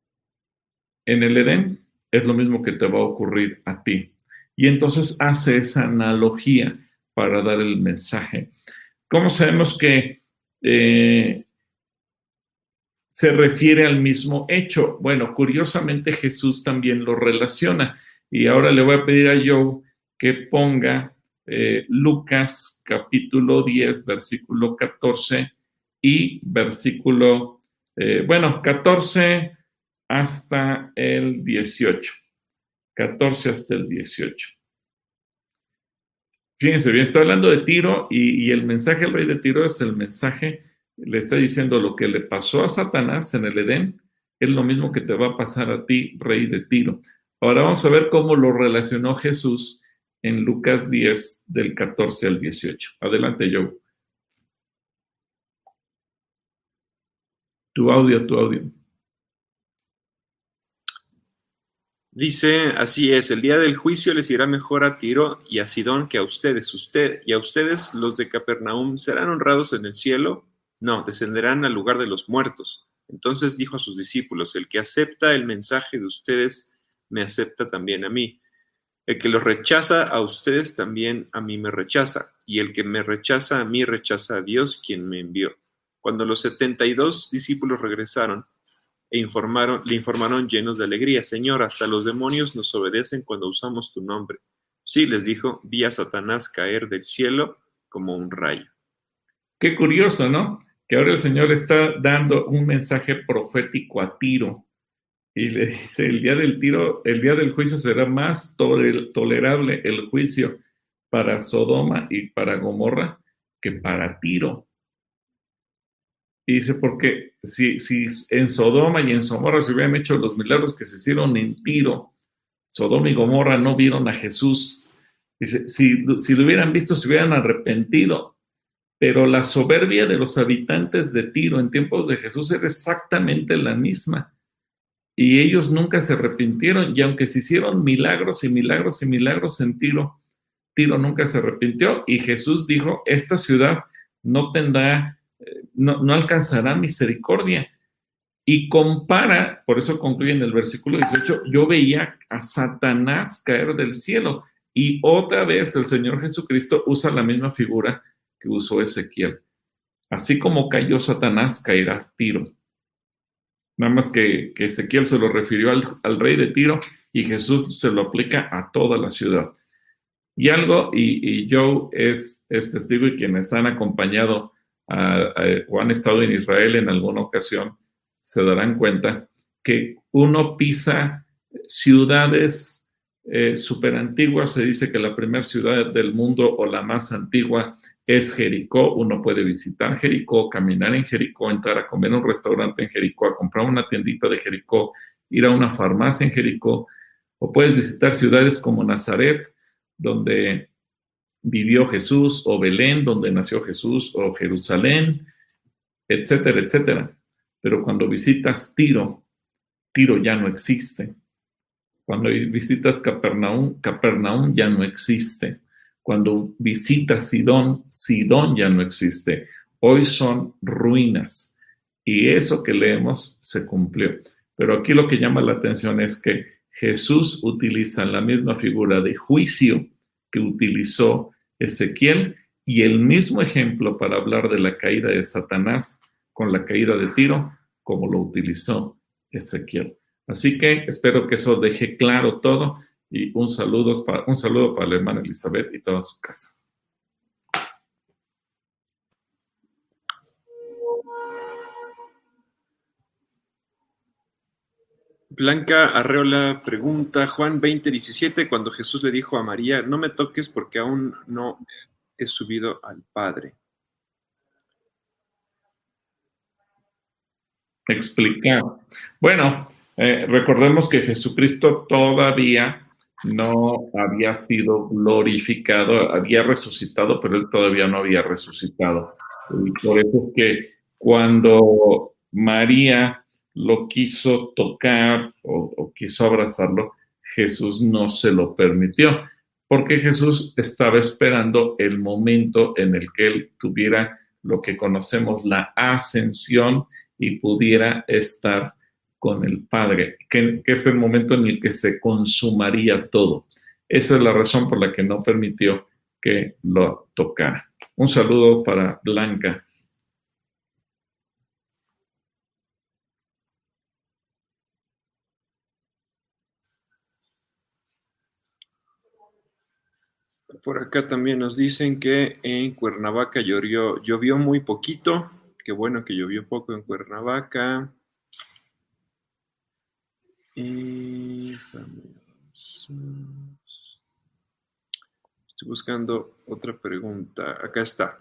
en el Edén, es lo mismo que te va a ocurrir a ti. Y entonces hace esa analogía para dar el mensaje. ¿Cómo sabemos que eh, se refiere al mismo hecho? Bueno, curiosamente Jesús también lo relaciona. Y ahora le voy a pedir a Joe que ponga eh, Lucas capítulo diez, versículo catorce y versículo, eh, bueno, catorce hasta el dieciocho. catorce hasta el dieciocho. Fíjense bien, está hablando de Tiro y, y el mensaje del rey de Tiro es el mensaje, le está diciendo lo que le pasó a Satanás en el Edén, es lo mismo que te va a pasar a ti, rey de Tiro. Ahora vamos a ver cómo lo relacionó Jesús en Lucas diez, del catorce al dieciocho. Adelante, Joe. Tu audio, tu audio. Dice, así es, el día del juicio les irá mejor a Tiro y a Sidón que a ustedes. Usted y a ustedes, los de Capernaum, ¿serán honrados en el cielo? No, descenderán al lugar de los muertos. Entonces dijo a sus discípulos, el que acepta el mensaje de ustedes, me acepta también a mí. El que los rechaza a ustedes, también a mí me rechaza. Y el que me rechaza a mí, rechaza a Dios, quien me envió. Cuando los setenta y dos discípulos regresaron, e informaron, le informaron llenos de alegría, Señor, hasta los demonios nos obedecen cuando usamos tu nombre. Sí, les dijo, vi a Satanás caer del cielo como un rayo. Qué curioso, ¿no? Que ahora el Señor está dando un mensaje profético a Tiro y le dice, el día del tiro, el día del juicio será más tolerable el juicio para Sodoma y para Gomorra que para Tiro. Y dice, porque si, si en Sodoma y en Gomorra se hubieran hecho los milagros que se hicieron en Tiro, Sodoma y Gomorra no vieron a Jesús. Dice, si, si lo hubieran visto, se hubieran arrepentido. pero la soberbia de los habitantes de Tiro en tiempos de Jesús era exactamente la misma. Y ellos nunca se arrepintieron, y aunque se hicieron milagros y milagros y milagros en Tiro, Tiro nunca se arrepintió, y Jesús dijo, esta ciudad no tendrá, no, no alcanzará misericordia. Y compara, por eso concluye en el versículo dieciocho, yo veía a Satanás caer del cielo. Y otra vez el Señor Jesucristo usa la misma figura que usó Ezequiel. Así como cayó Satanás, caerá Tiro. Nada más que, que Ezequiel se lo refirió al, al rey de Tiro y Jesús se lo aplica a toda la ciudad. Y algo, y, y Joe es, es testigo, y quienes han acompañado a, a, o han estado en Israel en alguna ocasión, se darán cuenta que uno pisa ciudades eh, súper antiguas. Se dice que la primera ciudad del mundo o la más antigua es Jericó. Uno puede visitar Jericó, caminar en Jericó, entrar a comer en un restaurante en Jericó, a comprar una tiendita de Jericó, ir a una farmacia en Jericó, o puedes visitar ciudades como Nazaret, donde vivió Jesús, o Belén, donde nació Jesús, o Jerusalén, etcétera, etcétera. Pero cuando visitas Tiro, Tiro ya no existe. Cuando visitas Capernaum, Capernaum ya no existe. Cuando visitas Sidón, Sidón ya no existe. Hoy son ruinas. Y eso que leemos se cumplió. Pero aquí lo que llama la atención es que Jesús utiliza la misma figura de juicio que utilizó Ezequiel y el mismo ejemplo para hablar de la caída de Satanás con la caída de Tiro, como lo utilizó Ezequiel. Así que espero que eso deje claro todo, y un saludo para, un saludo para la hermana Elizabeth y toda su casa. Blanca Arreola pregunta, Juan veinte diecisiete, cuando Jesús le dijo a María, no me toques porque aún no he subido al Padre. Explicar. Bueno, eh, recordemos que Jesucristo todavía no había sido glorificado, había resucitado, pero él todavía no había resucitado. Y por eso es que cuando María lo quiso tocar o, o quiso abrazarlo, Jesús no se lo permitió, porque Jesús estaba esperando el momento en el que él tuviera lo que conocemos la ascensión y pudiera estar con el Padre, que, que es el momento en el que se consumaría todo. Esa es la razón por la que no permitió que lo tocara. Un saludo para Blanca. Por acá también nos dicen que en Cuernavaca llovió, llovió muy poquito. Qué bueno que llovió poco en Cuernavaca. Y estamos... Estoy buscando otra pregunta. Acá está.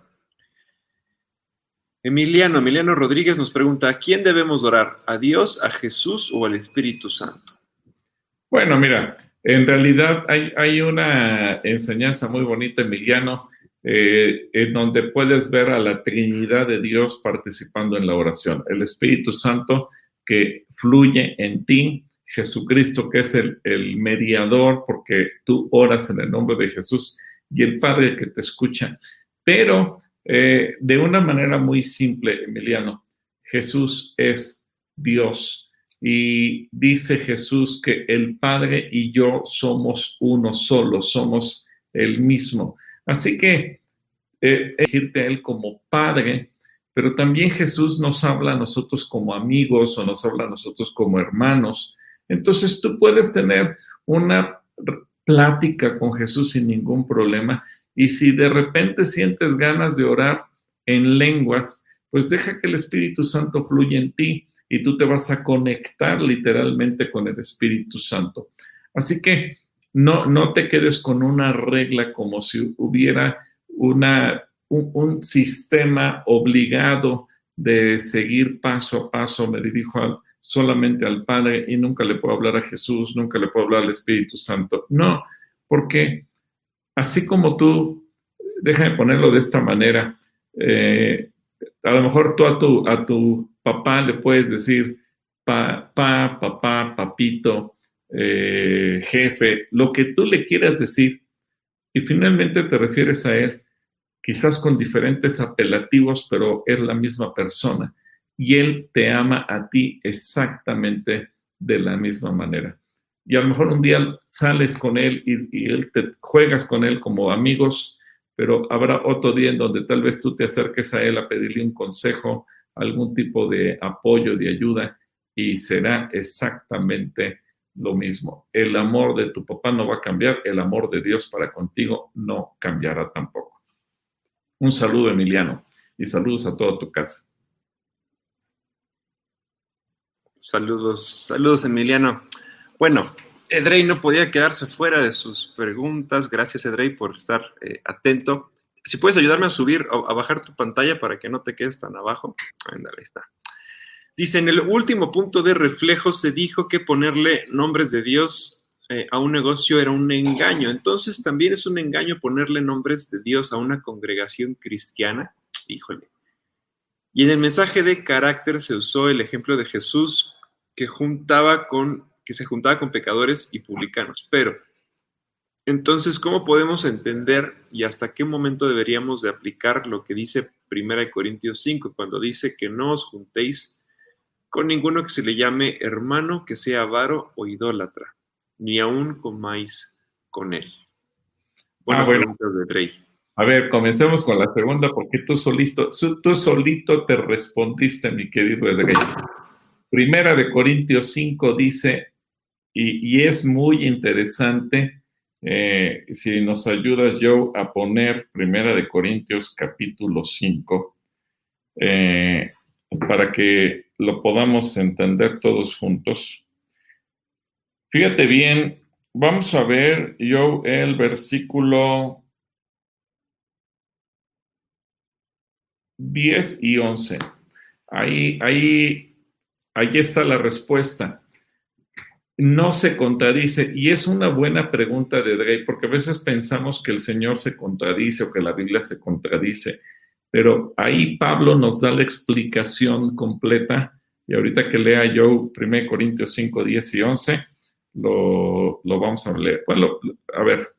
Emiliano, Emiliano Rodríguez nos pregunta, ¿a quién debemos orar? ¿A Dios, a Jesús o al Espíritu Santo? Bueno, mira, en realidad hay, hay una enseñanza muy bonita, Emiliano, eh, en donde puedes ver a la Trinidad de Dios participando en la oración. El Espíritu Santo que fluye en ti, Jesucristo que es el, el mediador porque tú oras en el nombre de Jesús, y el Padre que te escucha. Pero eh, de una manera muy simple, Emiliano, Jesús es Dios. Y dice Jesús que el Padre y yo somos uno solo, somos el mismo. Así que eh, elegirte a Él como Padre, pero también Jesús nos habla a nosotros como amigos o nos habla a nosotros como hermanos. Entonces tú puedes tener una plática con Jesús sin ningún problema, y si de repente sientes ganas de orar en lenguas, pues deja que el Espíritu Santo fluya en ti y tú te vas a conectar literalmente con el Espíritu Santo. Así que no, no te quedes con una regla como si hubiera una, un, un sistema obligado de seguir paso a paso. Me dirijo al solamente al Padre y nunca le puedo hablar a Jesús, nunca le puedo hablar al Espíritu Santo. No, porque así como tú, déjame ponerlo de esta manera, Eh, a lo mejor tú a tu, a tu papá le puedes decir pa, pa, papá, papito, eh, jefe, lo que tú le quieras decir, y finalmente te refieres a él, quizás con diferentes apelativos, pero es la misma persona, y él te ama a ti exactamente de la misma manera. Y a lo mejor un día sales con él y, y él te juegas con él como amigos, pero habrá otro día en donde tal vez tú te acerques a él a pedirle un consejo, algún tipo de apoyo, de ayuda, y será exactamente lo mismo. El amor de tu papá no va a cambiar, el amor de Dios para contigo no cambiará tampoco. Un saludo, Emiliano, y saludos a toda tu casa. Saludos, saludos, Emiliano. Bueno, Edrey no podía quedarse fuera de sus preguntas. Gracias, Edrey, por estar eh, atento. Si puedes ayudarme a subir, a, a bajar tu pantalla para que no te quedes tan abajo. Ándale, ahí está. Dice, en el último punto de reflejo se dijo que ponerle nombres de Dios eh, a un negocio era un engaño. Entonces, ¿también es un engaño ponerle nombres de Dios a una congregación cristiana? Híjole. Y en el mensaje de carácter se usó el ejemplo de Jesús que, juntaba con, que se juntaba con pecadores y publicanos. Pero, entonces, ¿cómo podemos entender y hasta qué momento deberíamos de aplicar lo que dice primera de Corintios cinco, cuando dice que no os juntéis con ninguno que se le llame hermano, que sea avaro o idólatra, ni aún comáis con él? Buenas ah, bueno. preguntas de Drey. A ver, comencemos con la segunda, porque tú solito, tú solito te respondiste, mi querido Edrey. Primera de Corintios cinco dice, y, y es muy interesante, eh, si nos ayudas, Joe, a poner Primera de Corintios capítulo cinco, eh, para que lo podamos entender todos juntos. Fíjate bien, vamos a ver, Joe, el versículo diez y once. Ahí, ahí, ahí está la respuesta. No se contradice, y es una buena pregunta de Drey, porque a veces pensamos que el Señor se contradice o que la Biblia se contradice, pero ahí Pablo nos da la explicación completa, y ahorita que lea yo primera Corintios cinco, diez y once, lo, lo vamos a leer. Bueno, a ver.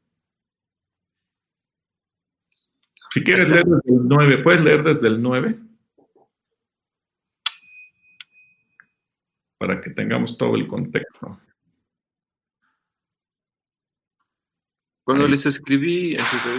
Si quieres leer desde el nueve, ¿puedes leer desde el nueve? Para que tengamos todo el contexto. Cuando Ahí. les escribí...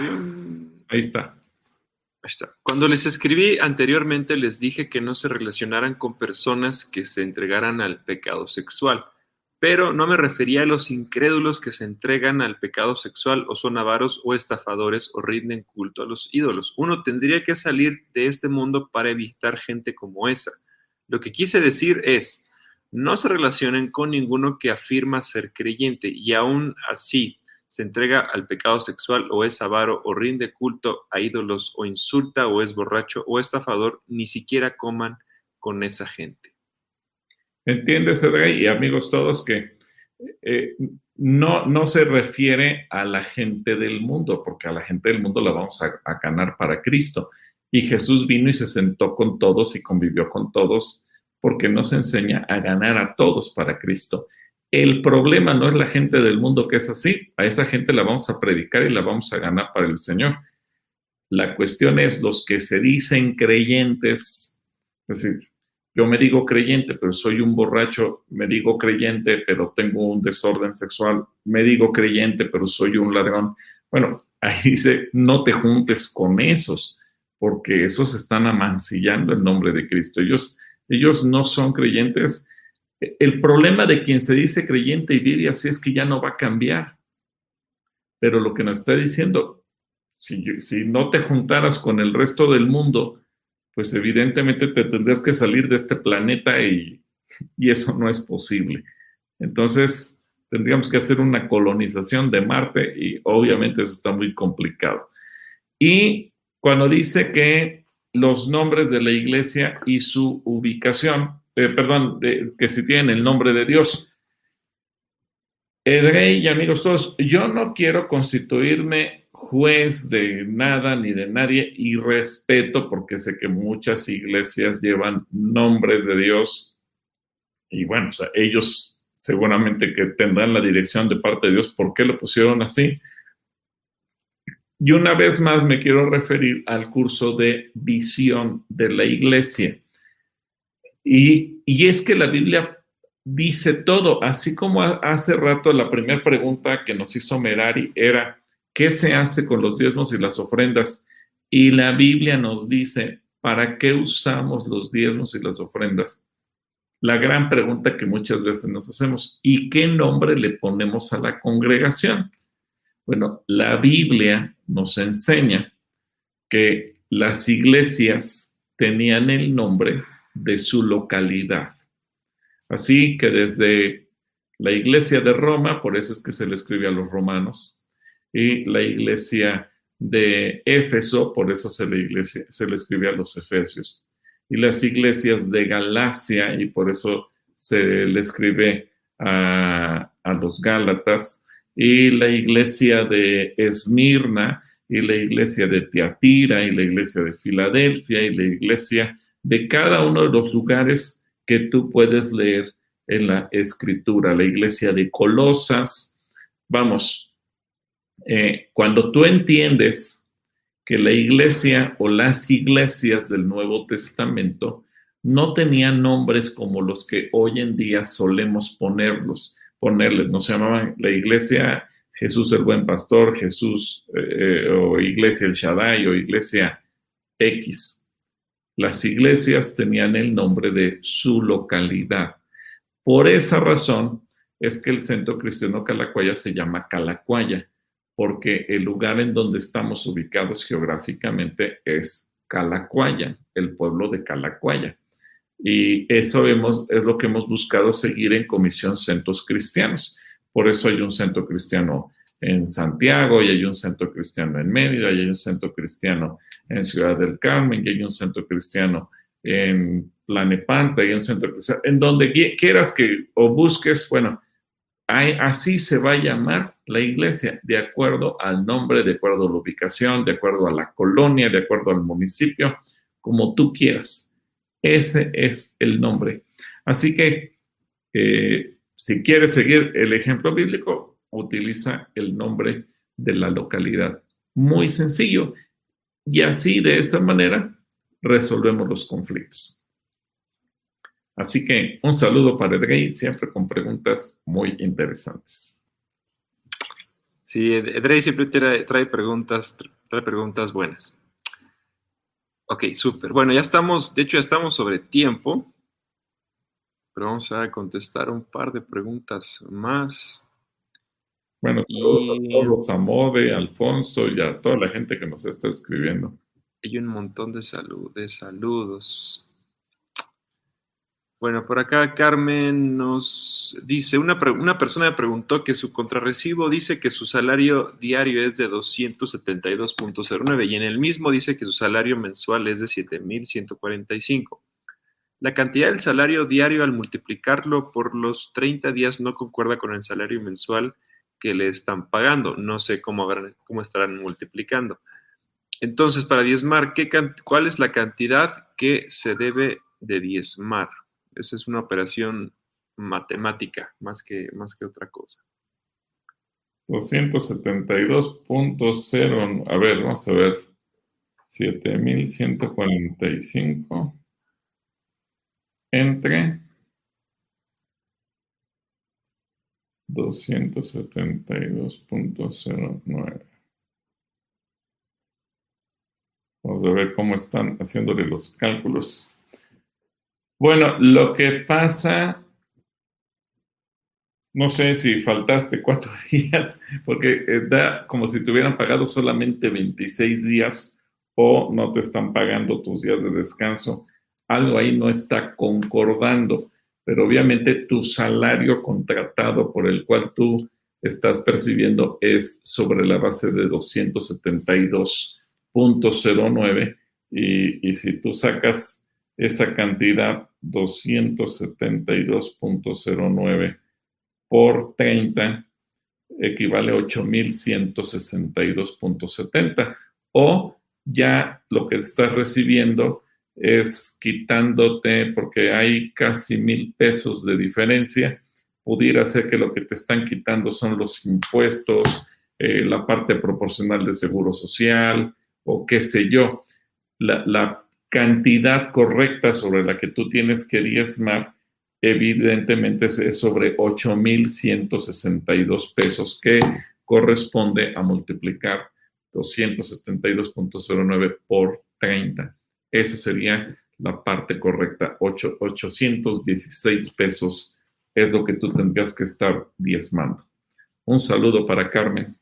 Ahí está. Ahí está. Cuando les escribí anteriormente les dije que no se relacionaran con personas que se entregaran al pecado sexual, pero no me refería a los incrédulos que se entregan al pecado sexual o son avaros o estafadores o rinden culto a los ídolos. Uno tendría que salir de este mundo para evitar gente como esa. Lo que quise decir es, no se relacionen con ninguno que afirma ser creyente y aún así se entrega al pecado sexual o es avaro o rinde culto a ídolos o insulta o es borracho o estafador, ni siquiera coman con esa gente. ¿Entiendes, Edrey? Y amigos todos, que eh, no, no se refiere a la gente del mundo, porque a la gente del mundo la vamos a, a ganar para Cristo. Y Jesús vino y se sentó con todos y convivió con todos, porque nos enseña a ganar a todos para Cristo. El problema no es la gente del mundo que es así, a esa gente la vamos a predicar y la vamos a ganar para el Señor. La cuestión es los que se dicen creyentes, es decir, yo me digo creyente, pero soy un borracho, me digo creyente, pero tengo un desorden sexual, me digo creyente, pero soy un ladrón. Bueno, ahí dice, no te juntes con esos, porque esos están amancillando el nombre de Cristo. Ellos, ellos no son creyentes. El problema de quien se dice creyente y vive así es que ya no va a cambiar. Pero lo que nos está diciendo, si, si no te juntaras con el resto del mundo, pues evidentemente te tendrías que salir de este planeta y, y eso no es posible. Entonces, tendríamos que hacer una colonización de Marte y obviamente eso está muy complicado. Y cuando dice que los nombres de la iglesia y su ubicación, Eh, perdón, de, que si tienen el nombre de Dios. Edrey y amigos todos, yo no quiero constituirme juez de nada ni de nadie, y respeto porque sé que muchas iglesias llevan nombres de Dios y bueno, o sea, ellos seguramente que tendrán la dirección de parte de Dios, ¿por qué lo pusieron así? Y una vez más me quiero referir al curso de visión de la iglesia. Y, y es que la Biblia dice todo, así como hace rato la primera pregunta que nos hizo Merari era, ¿qué se hace con los diezmos y las ofrendas? Y la Biblia nos dice, ¿para qué usamos los diezmos y las ofrendas? La gran pregunta que muchas veces nos hacemos, ¿y qué nombre le ponemos a la congregación? Bueno, la Biblia nos enseña que las iglesias tenían el nombre de su localidad. Así que desde la iglesia de Roma, por eso es que se le escribe a los romanos, y la iglesia de Éfeso, por eso se le, iglesia, se le escribe a los efesios, y las iglesias de Galacia, y por eso se le escribe a, a los Gálatas, y la iglesia de Esmirna, y la iglesia de Tiatira, y la iglesia de Filadelfia, y la iglesia de cada uno de los lugares que tú puedes leer en la Escritura, la iglesia de Colosas. Vamos, eh, cuando tú entiendes que la iglesia o las iglesias del Nuevo Testamento no tenían nombres como los que hoy en día solemos ponerlos, ponerles, no se llamaban la iglesia Jesús el Buen Pastor, Jesús eh, o iglesia El Shaddai o iglesia X. Las iglesias tenían el nombre de su localidad. Por esa razón es que el Centro Cristiano Calacuaya se llama Calacuaya, porque el lugar en donde estamos ubicados geográficamente es Calacuaya, el pueblo de Calacuaya. Y eso hemos, es lo que hemos buscado seguir en Comisión Centros Cristianos. Por eso hay un centro cristiano en Santiago, y hay un centro cristiano en Mérida, y hay un centro cristiano en Ciudad del Carmen, y hay un centro cristiano en Tlalnepantla, y hay un centro cristiano, en donde quieras que o busques, bueno, hay, así se va a llamar la iglesia, de acuerdo al nombre, de acuerdo a la ubicación, de acuerdo a la colonia, de acuerdo al municipio, como tú quieras. Ese es el nombre. Así que, eh, si quieres seguir el ejemplo bíblico, utiliza el nombre de la localidad. Muy sencillo. Y así, de esa manera, resolvemos los conflictos. Así que un saludo para Edrey, siempre con preguntas muy interesantes. Sí, Edrey siempre trae, trae preguntas, trae preguntas buenas. Ok, súper. Bueno, ya estamos, de hecho ya estamos sobre tiempo, pero vamos a contestar un par de preguntas más. Bueno, saludos y... a todos, a Mode, a Alfonso y a toda la gente que nos está escribiendo. Hay un montón de, salud, de saludos. Bueno, por acá Carmen nos dice, una, una persona me preguntó que su contrarrecibo dice que su salario diario es de doscientos setenta y dos punto cero nueve y en el mismo dice que su salario mensual es de siete mil ciento cuarenta y cinco. La cantidad del salario diario al multiplicarlo por los treinta días no concuerda con el salario mensual que le están pagando. No sé cómo, habrán, cómo estarán multiplicando. Entonces, para diezmar, ¿qué, ¿cuál es la cantidad que se debe de diezmar? Esa es una operación matemática, más que, más que otra cosa. doscientos setenta y dos punto cero, a ver, vamos a ver, siete mil ciento cuarenta y cinco entre doscientos setenta y dos punto cero nueve. Vamos a ver cómo están haciéndole los cálculos. Bueno, lo que pasa, no sé si faltaste cuatro días, porque da como si te hubieran pagado solamente veintiséis días o no te están pagando tus días de descanso. Algo ahí no está concordando, pero obviamente tu salario contratado por el cual tú estás percibiendo es sobre la base de doscientos setenta y dos punto cero nueve y, y si tú sacas esa cantidad, doscientos setenta y dos punto cero nueve por treinta, equivale a ocho mil ciento sesenta y dos punto setenta. O ya lo que estás recibiendo es quitándote, porque hay casi mil pesos de diferencia, pudiera ser que lo que te están quitando son los impuestos, eh, la parte proporcional de seguro social, o qué sé yo. La, la cantidad correcta sobre la que tú tienes que diezmar, evidentemente es sobre ocho mil ciento sesenta y dos pesos, que corresponde a multiplicar doscientos setenta y dos punto cero nueve por treinta. Esa sería la parte correcta. ochocientos dieciséis pesos es lo que tú tendrías que estar diezmando. Un saludo para Carmen.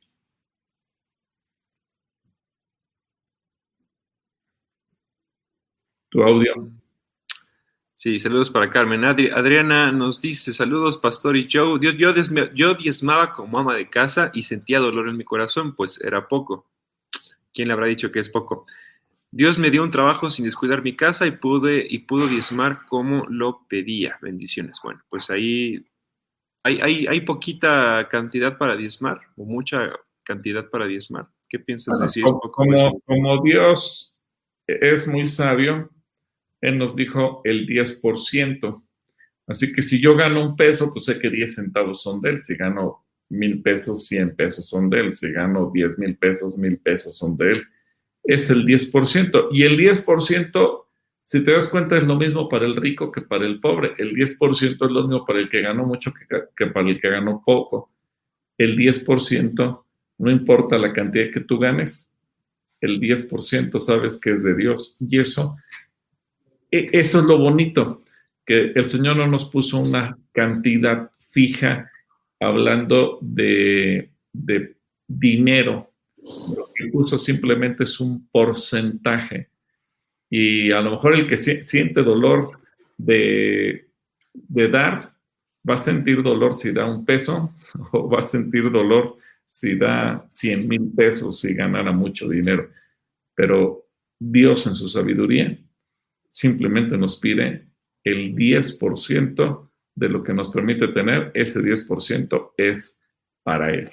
Tu audio. Sí, saludos para Carmen. Adri- Adriana nos dice, saludos Pastor y Joe. Dios, yo, diezma- yo diezmaba como ama de casa y sentía dolor en mi corazón, pues era poco. ¿Quién le habrá dicho que es poco? Dios me dio un trabajo sin descuidar mi casa y pude y pudo diezmar como lo pedía. Bendiciones. Bueno, pues ahí hay, hay, hay poquita cantidad para diezmar o mucha cantidad para diezmar. ¿Qué piensas Bueno, de si es poco o es como, mucho? como Dios es muy sabio, Él nos dijo el diez por ciento. Así que si yo gano un peso, pues sé que diez centavos son de Él. Si gano mil pesos, cien pesos son de Él. Si gano diez mil pesos, mil pesos son de Él. Es el diez por ciento. Y el diez por ciento, si te das cuenta, es lo mismo para el rico que para el pobre. El diez por ciento es lo mismo para el que ganó mucho que, que para el que ganó poco. El diez por ciento, no importa la cantidad que tú ganes, el diez por ciento sabes que es de Dios. Y eso, eso es lo bonito, que el Señor no nos puso una cantidad fija hablando de, de dinero. Lo que puso simplemente es un porcentaje. Y a lo mejor el que siente dolor de, de dar, va a sentir dolor si da un peso, o va a sentir dolor si da cien mil pesos, si ganara mucho dinero. Pero Dios en su sabiduría simplemente nos pide el diez por ciento de lo que nos permite tener. Ese diez por ciento es para Él.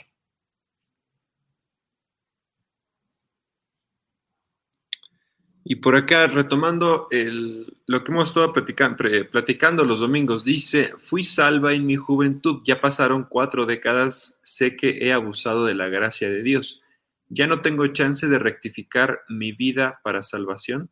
Y por acá, retomando el, lo que hemos estado platicando, platicando los domingos, dice, fui salva en mi juventud, ya pasaron cuatro décadas, sé que he abusado de la gracia de Dios. ¿Ya no tengo chance de rectificar mi vida para salvación?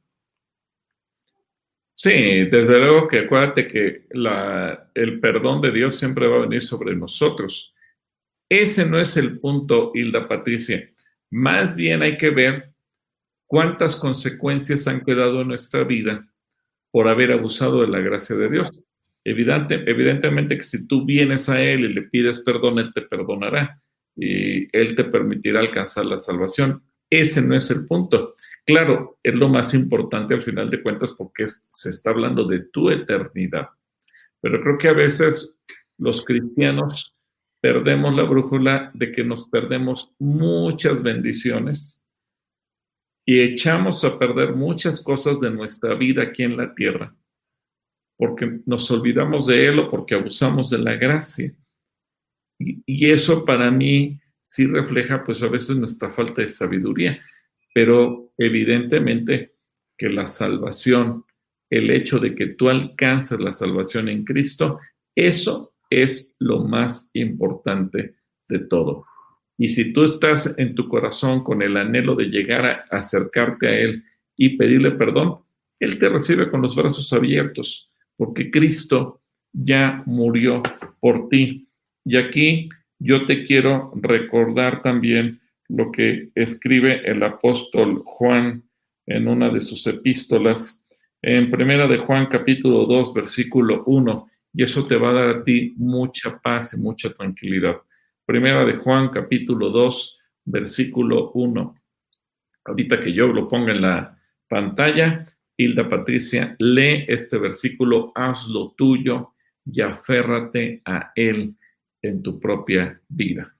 Sí, desde luego que acuérdate que la, el perdón de Dios siempre va a venir sobre nosotros. Ese no es el punto, Hilda Patricia. Más bien hay que ver cuántas consecuencias han quedado en nuestra vida por haber abusado de la gracia de Dios. Evidente, evidentemente que si tú vienes a Él y le pides perdón, Él te perdonará y Él te permitirá alcanzar la salvación. Ese no es el punto. Claro, es lo más importante al final de cuentas porque es, se está hablando de tu eternidad. Pero creo que a veces los cristianos perdemos la brújula de que nos perdemos muchas bendiciones y echamos a perder muchas cosas de nuestra vida aquí en la tierra porque nos olvidamos de Él o porque abusamos de la gracia. Y, y eso para mí sí refleja pues a veces nuestra falta de sabiduría, pero evidentemente que la salvación, el hecho de que tú alcances la salvación en Cristo, eso es lo más importante de todo. Y si tú estás en tu corazón con el anhelo de llegar a acercarte a Él y pedirle perdón, Él te recibe con los brazos abiertos, porque Cristo ya murió por ti. Y aquí yo te quiero recordar también lo que escribe el apóstol Juan en una de sus epístolas, en Primera de Juan capítulo dos, versículo uno, y eso te va a dar a ti mucha paz y mucha tranquilidad. Primera de Juan capítulo dos, versículo uno. Ahorita que yo lo ponga en la pantalla, Hilda Patricia, lee este versículo, hazlo tuyo y aférrate a él en tu propia vida.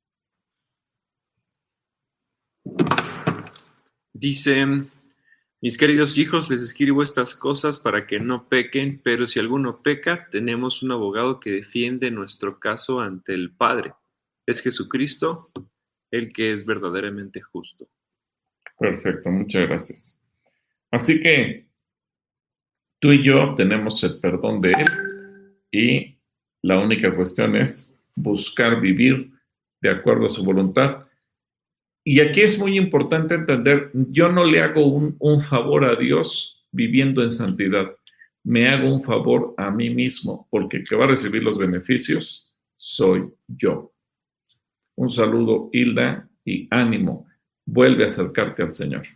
Dice, mis queridos hijos, les escribo estas cosas para que no pequen, pero si alguno peca, tenemos un abogado que defiende nuestro caso ante el Padre, Es Jesucristo el que es verdaderamente justo. Perfecto, muchas gracias. Así que tú y yo obtenemos el perdón de Él y la única cuestión es buscar vivir de acuerdo a su voluntad. Y aquí es muy importante entender, yo no le hago un, un favor a Dios viviendo en santidad, me hago un favor a mí mismo, porque el que va a recibir los beneficios soy yo. Un saludo, Hilda, y ánimo, vuelve a acercarte al Señor.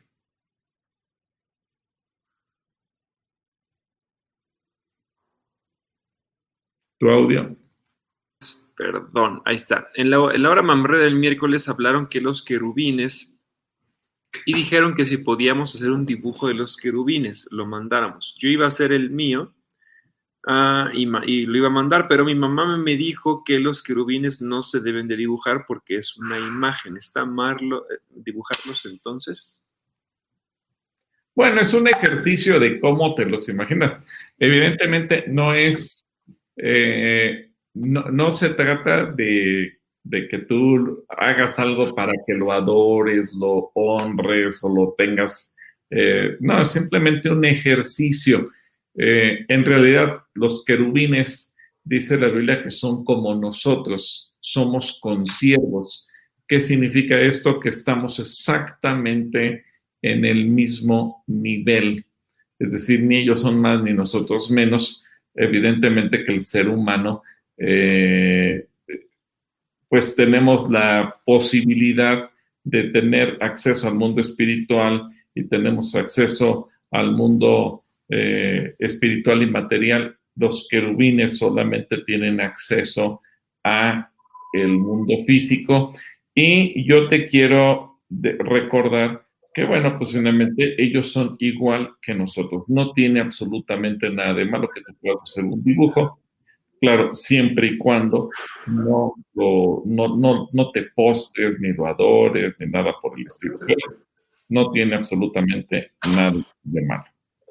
Tu audio. Perdón, ahí está. En la, en la hora mamre del miércoles hablaron que los querubines y dijeron que si podíamos hacer un dibujo de los querubines, lo mandáramos. Yo iba a hacer el mío uh, y, y lo iba a mandar, pero mi mamá me dijo que los querubines no se deben de dibujar porque es una imagen. ¿Está mal dibujarlos entonces? Bueno, es un ejercicio de cómo te los imaginas. Evidentemente no es... Eh, No, no se trata de, de que tú hagas algo para que lo adores, lo honres o lo tengas. Eh, no, es simplemente un ejercicio. Eh, en realidad, los querubines, dice la Biblia, que son como nosotros, somos consiervos. ¿Qué significa esto? Que estamos exactamente en el mismo nivel. Es decir, ni ellos son más ni nosotros menos. Evidentemente que el ser humano Eh, pues tenemos la posibilidad de tener acceso al mundo espiritual y tenemos acceso al mundo eh, espiritual y material. Los querubines solamente tienen acceso a el mundo físico y yo te quiero de recordar que, bueno, posiblemente ellos son igual que nosotros. No tiene absolutamente nada de malo que tú puedas hacer un dibujo. Claro, siempre y cuando no, lo, no, no, no te postres, ni lo adores, ni nada por el estilo. Pero no tiene absolutamente nada de malo.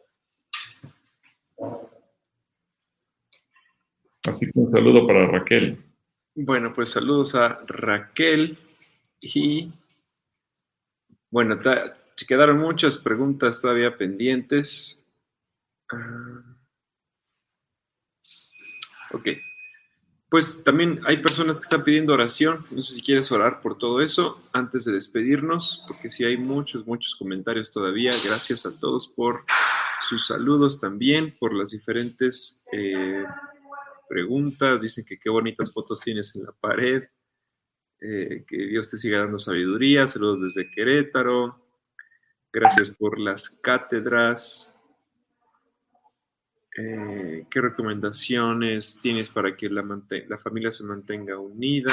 Así que un saludo para Raquel. Bueno, pues saludos a Raquel. Y bueno, quedaron muchas preguntas todavía pendientes. Uh, Ok, pues también hay personas que están pidiendo oración. No sé si quieres orar por todo eso antes de despedirnos, porque sí hay muchos, muchos comentarios todavía. Gracias a todos por sus saludos también, por las diferentes eh, preguntas. Dicen que qué bonitas fotos tienes en la pared, eh, que Dios te siga dando sabiduría. Saludos desde Querétaro. Gracias por las cátedras. Eh, ¿Qué recomendaciones tienes para que la, la familia se mantenga unida?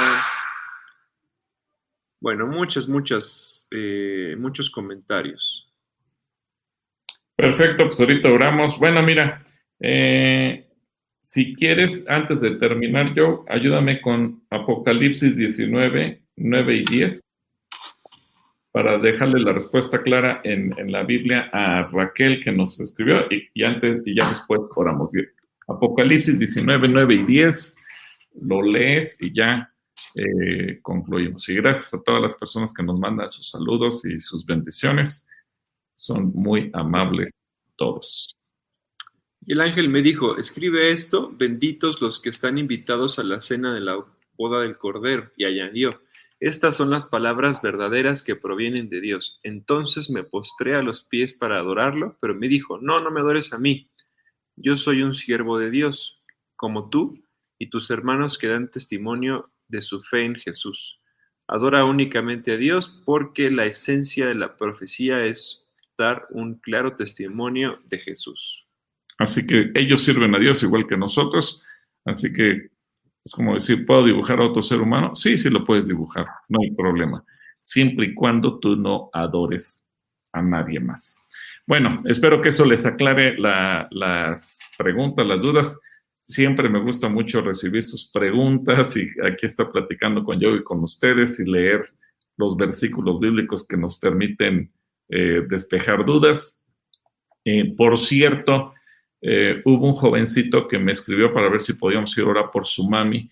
Bueno, muchos, muchos, eh, muchos comentarios. Perfecto, pues ahorita oramos. Bueno, mira, eh, si quieres, antes de terminar yo, ayúdame con Apocalipsis diecinueve, nueve y diez, para dejarle la respuesta clara en, en la Biblia a Raquel, que nos escribió, y, y antes y ya después oramos. Apocalipsis diecinueve, nueve y diez, lo lees y ya eh, concluimos. Y gracias a todas las personas que nos mandan sus saludos y sus bendiciones. Son muy amables todos. Y el ángel me dijo, escribe esto, benditos los que están invitados a la cena de la boda del Cordero. Y añadió, estas son las palabras verdaderas que provienen de Dios. Entonces me postré a los pies para adorarlo, pero me dijo, no, no me adores a mí. Yo soy un siervo de Dios, como tú y tus hermanos que dan testimonio de su fe en Jesús. Adora únicamente a Dios porque la esencia de la profecía es dar un claro testimonio de Jesús. Así que ellos sirven a Dios igual que nosotros, así que es como decir, ¿puedo dibujar a otro ser humano? Sí, sí lo puedes dibujar, no hay problema, siempre y cuando tú no adores a nadie más. Bueno, espero que eso les aclare la, las preguntas, las dudas. Siempre me gusta mucho recibir sus preguntas y aquí está platicando con yo y con ustedes y leer los versículos bíblicos que nos permiten eh, despejar dudas. Eh, por cierto, Eh, hubo un jovencito que me escribió para ver si podíamos ir a orar por su mami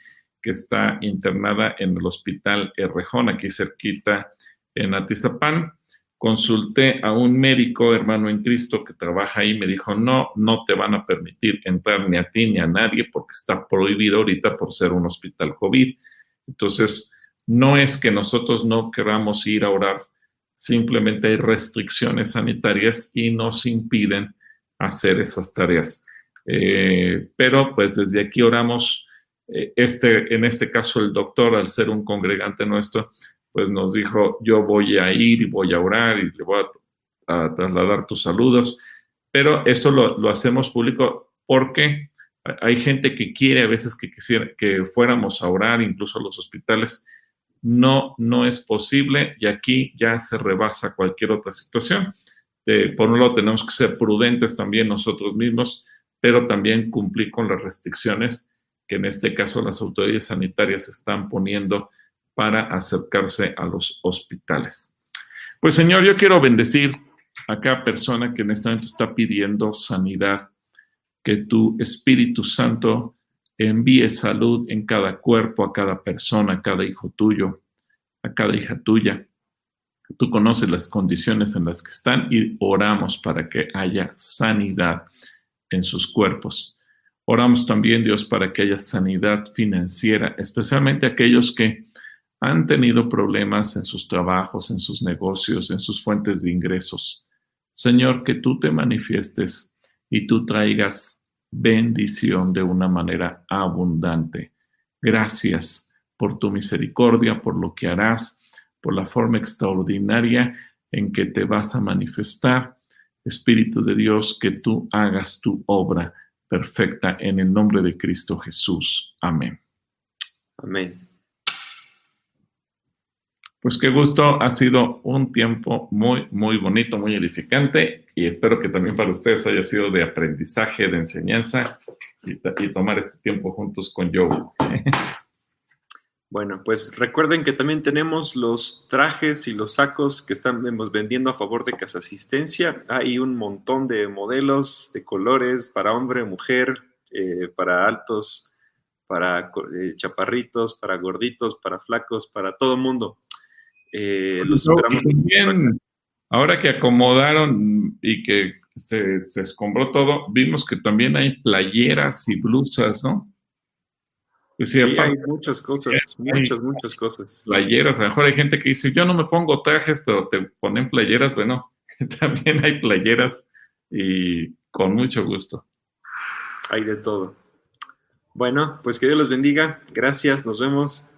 que está internada en el Hospital Errejón, aquí cerquita en Atizapán. Consulté a un médico, hermano en Cristo, que trabaja ahí, me dijo, no, no te van a permitir entrar ni a ti ni a nadie porque está prohibido ahorita por ser un hospital COVID. Entonces, no es que nosotros no queramos ir a orar, simplemente hay restricciones sanitarias y nos impiden hacer esas tareas. Eh, pero pues desde aquí oramos. Este, en este caso el doctor, al ser un congregante nuestro, pues nos dijo, yo voy a ir y voy a orar y le voy a, a trasladar tus saludos, pero eso lo, lo hacemos público porque hay gente que quiere a veces que quisiera que fuéramos a orar, incluso a los hospitales. No, no es posible y aquí ya se rebasa cualquier otra situación. Eh, por un lado tenemos que ser prudentes también nosotros mismos, pero también cumplir con las restricciones que en este caso las autoridades sanitarias están poniendo para acercarse a los hospitales. Pues, Señor, yo quiero bendecir a cada persona que en este momento está pidiendo sanidad, que tu Espíritu Santo envíe salud en cada cuerpo, a cada persona, a cada hijo tuyo, a cada hija tuya. Tú conoces las condiciones en las que están y oramos para que haya sanidad en sus cuerpos. Oramos también, Dios, para que haya sanidad financiera, especialmente aquellos que han tenido problemas en sus trabajos, en sus negocios, en sus fuentes de ingresos. Señor, que tú te manifiestes y tú traigas bendición de una manera abundante. Gracias por tu misericordia, por lo que harás, por la forma extraordinaria en que te vas a manifestar. Espíritu de Dios, que tú hagas tu obra perfecta en el nombre de Cristo Jesús. Amén. Amén. Pues qué gusto, ha sido un tiempo muy, muy bonito, muy edificante y espero que también para ustedes haya sido de aprendizaje, de enseñanza y, y tomar este tiempo juntos con Joe. Bueno, pues recuerden que también tenemos los trajes y los sacos que estamos vendiendo a favor de Casa Asistencia. Hay un montón de modelos, de colores, para hombre, mujer, eh, para altos, para eh, chaparritos, para gorditos, para flacos, para todo mundo. Eh, los no, esperamos. También, ahora que acomodaron y que se, se escombró todo, vimos que también hay playeras y blusas, ¿no? Pues sí, sí, hay muchas cosas, hay muchas, muchas cosas. Playeras, a lo mejor hay gente que dice, yo no me pongo trajes, pero te ponen playeras. Bueno, también hay playeras y con mucho gusto. Hay de todo. Bueno, pues que Dios los bendiga. Gracias, nos vemos.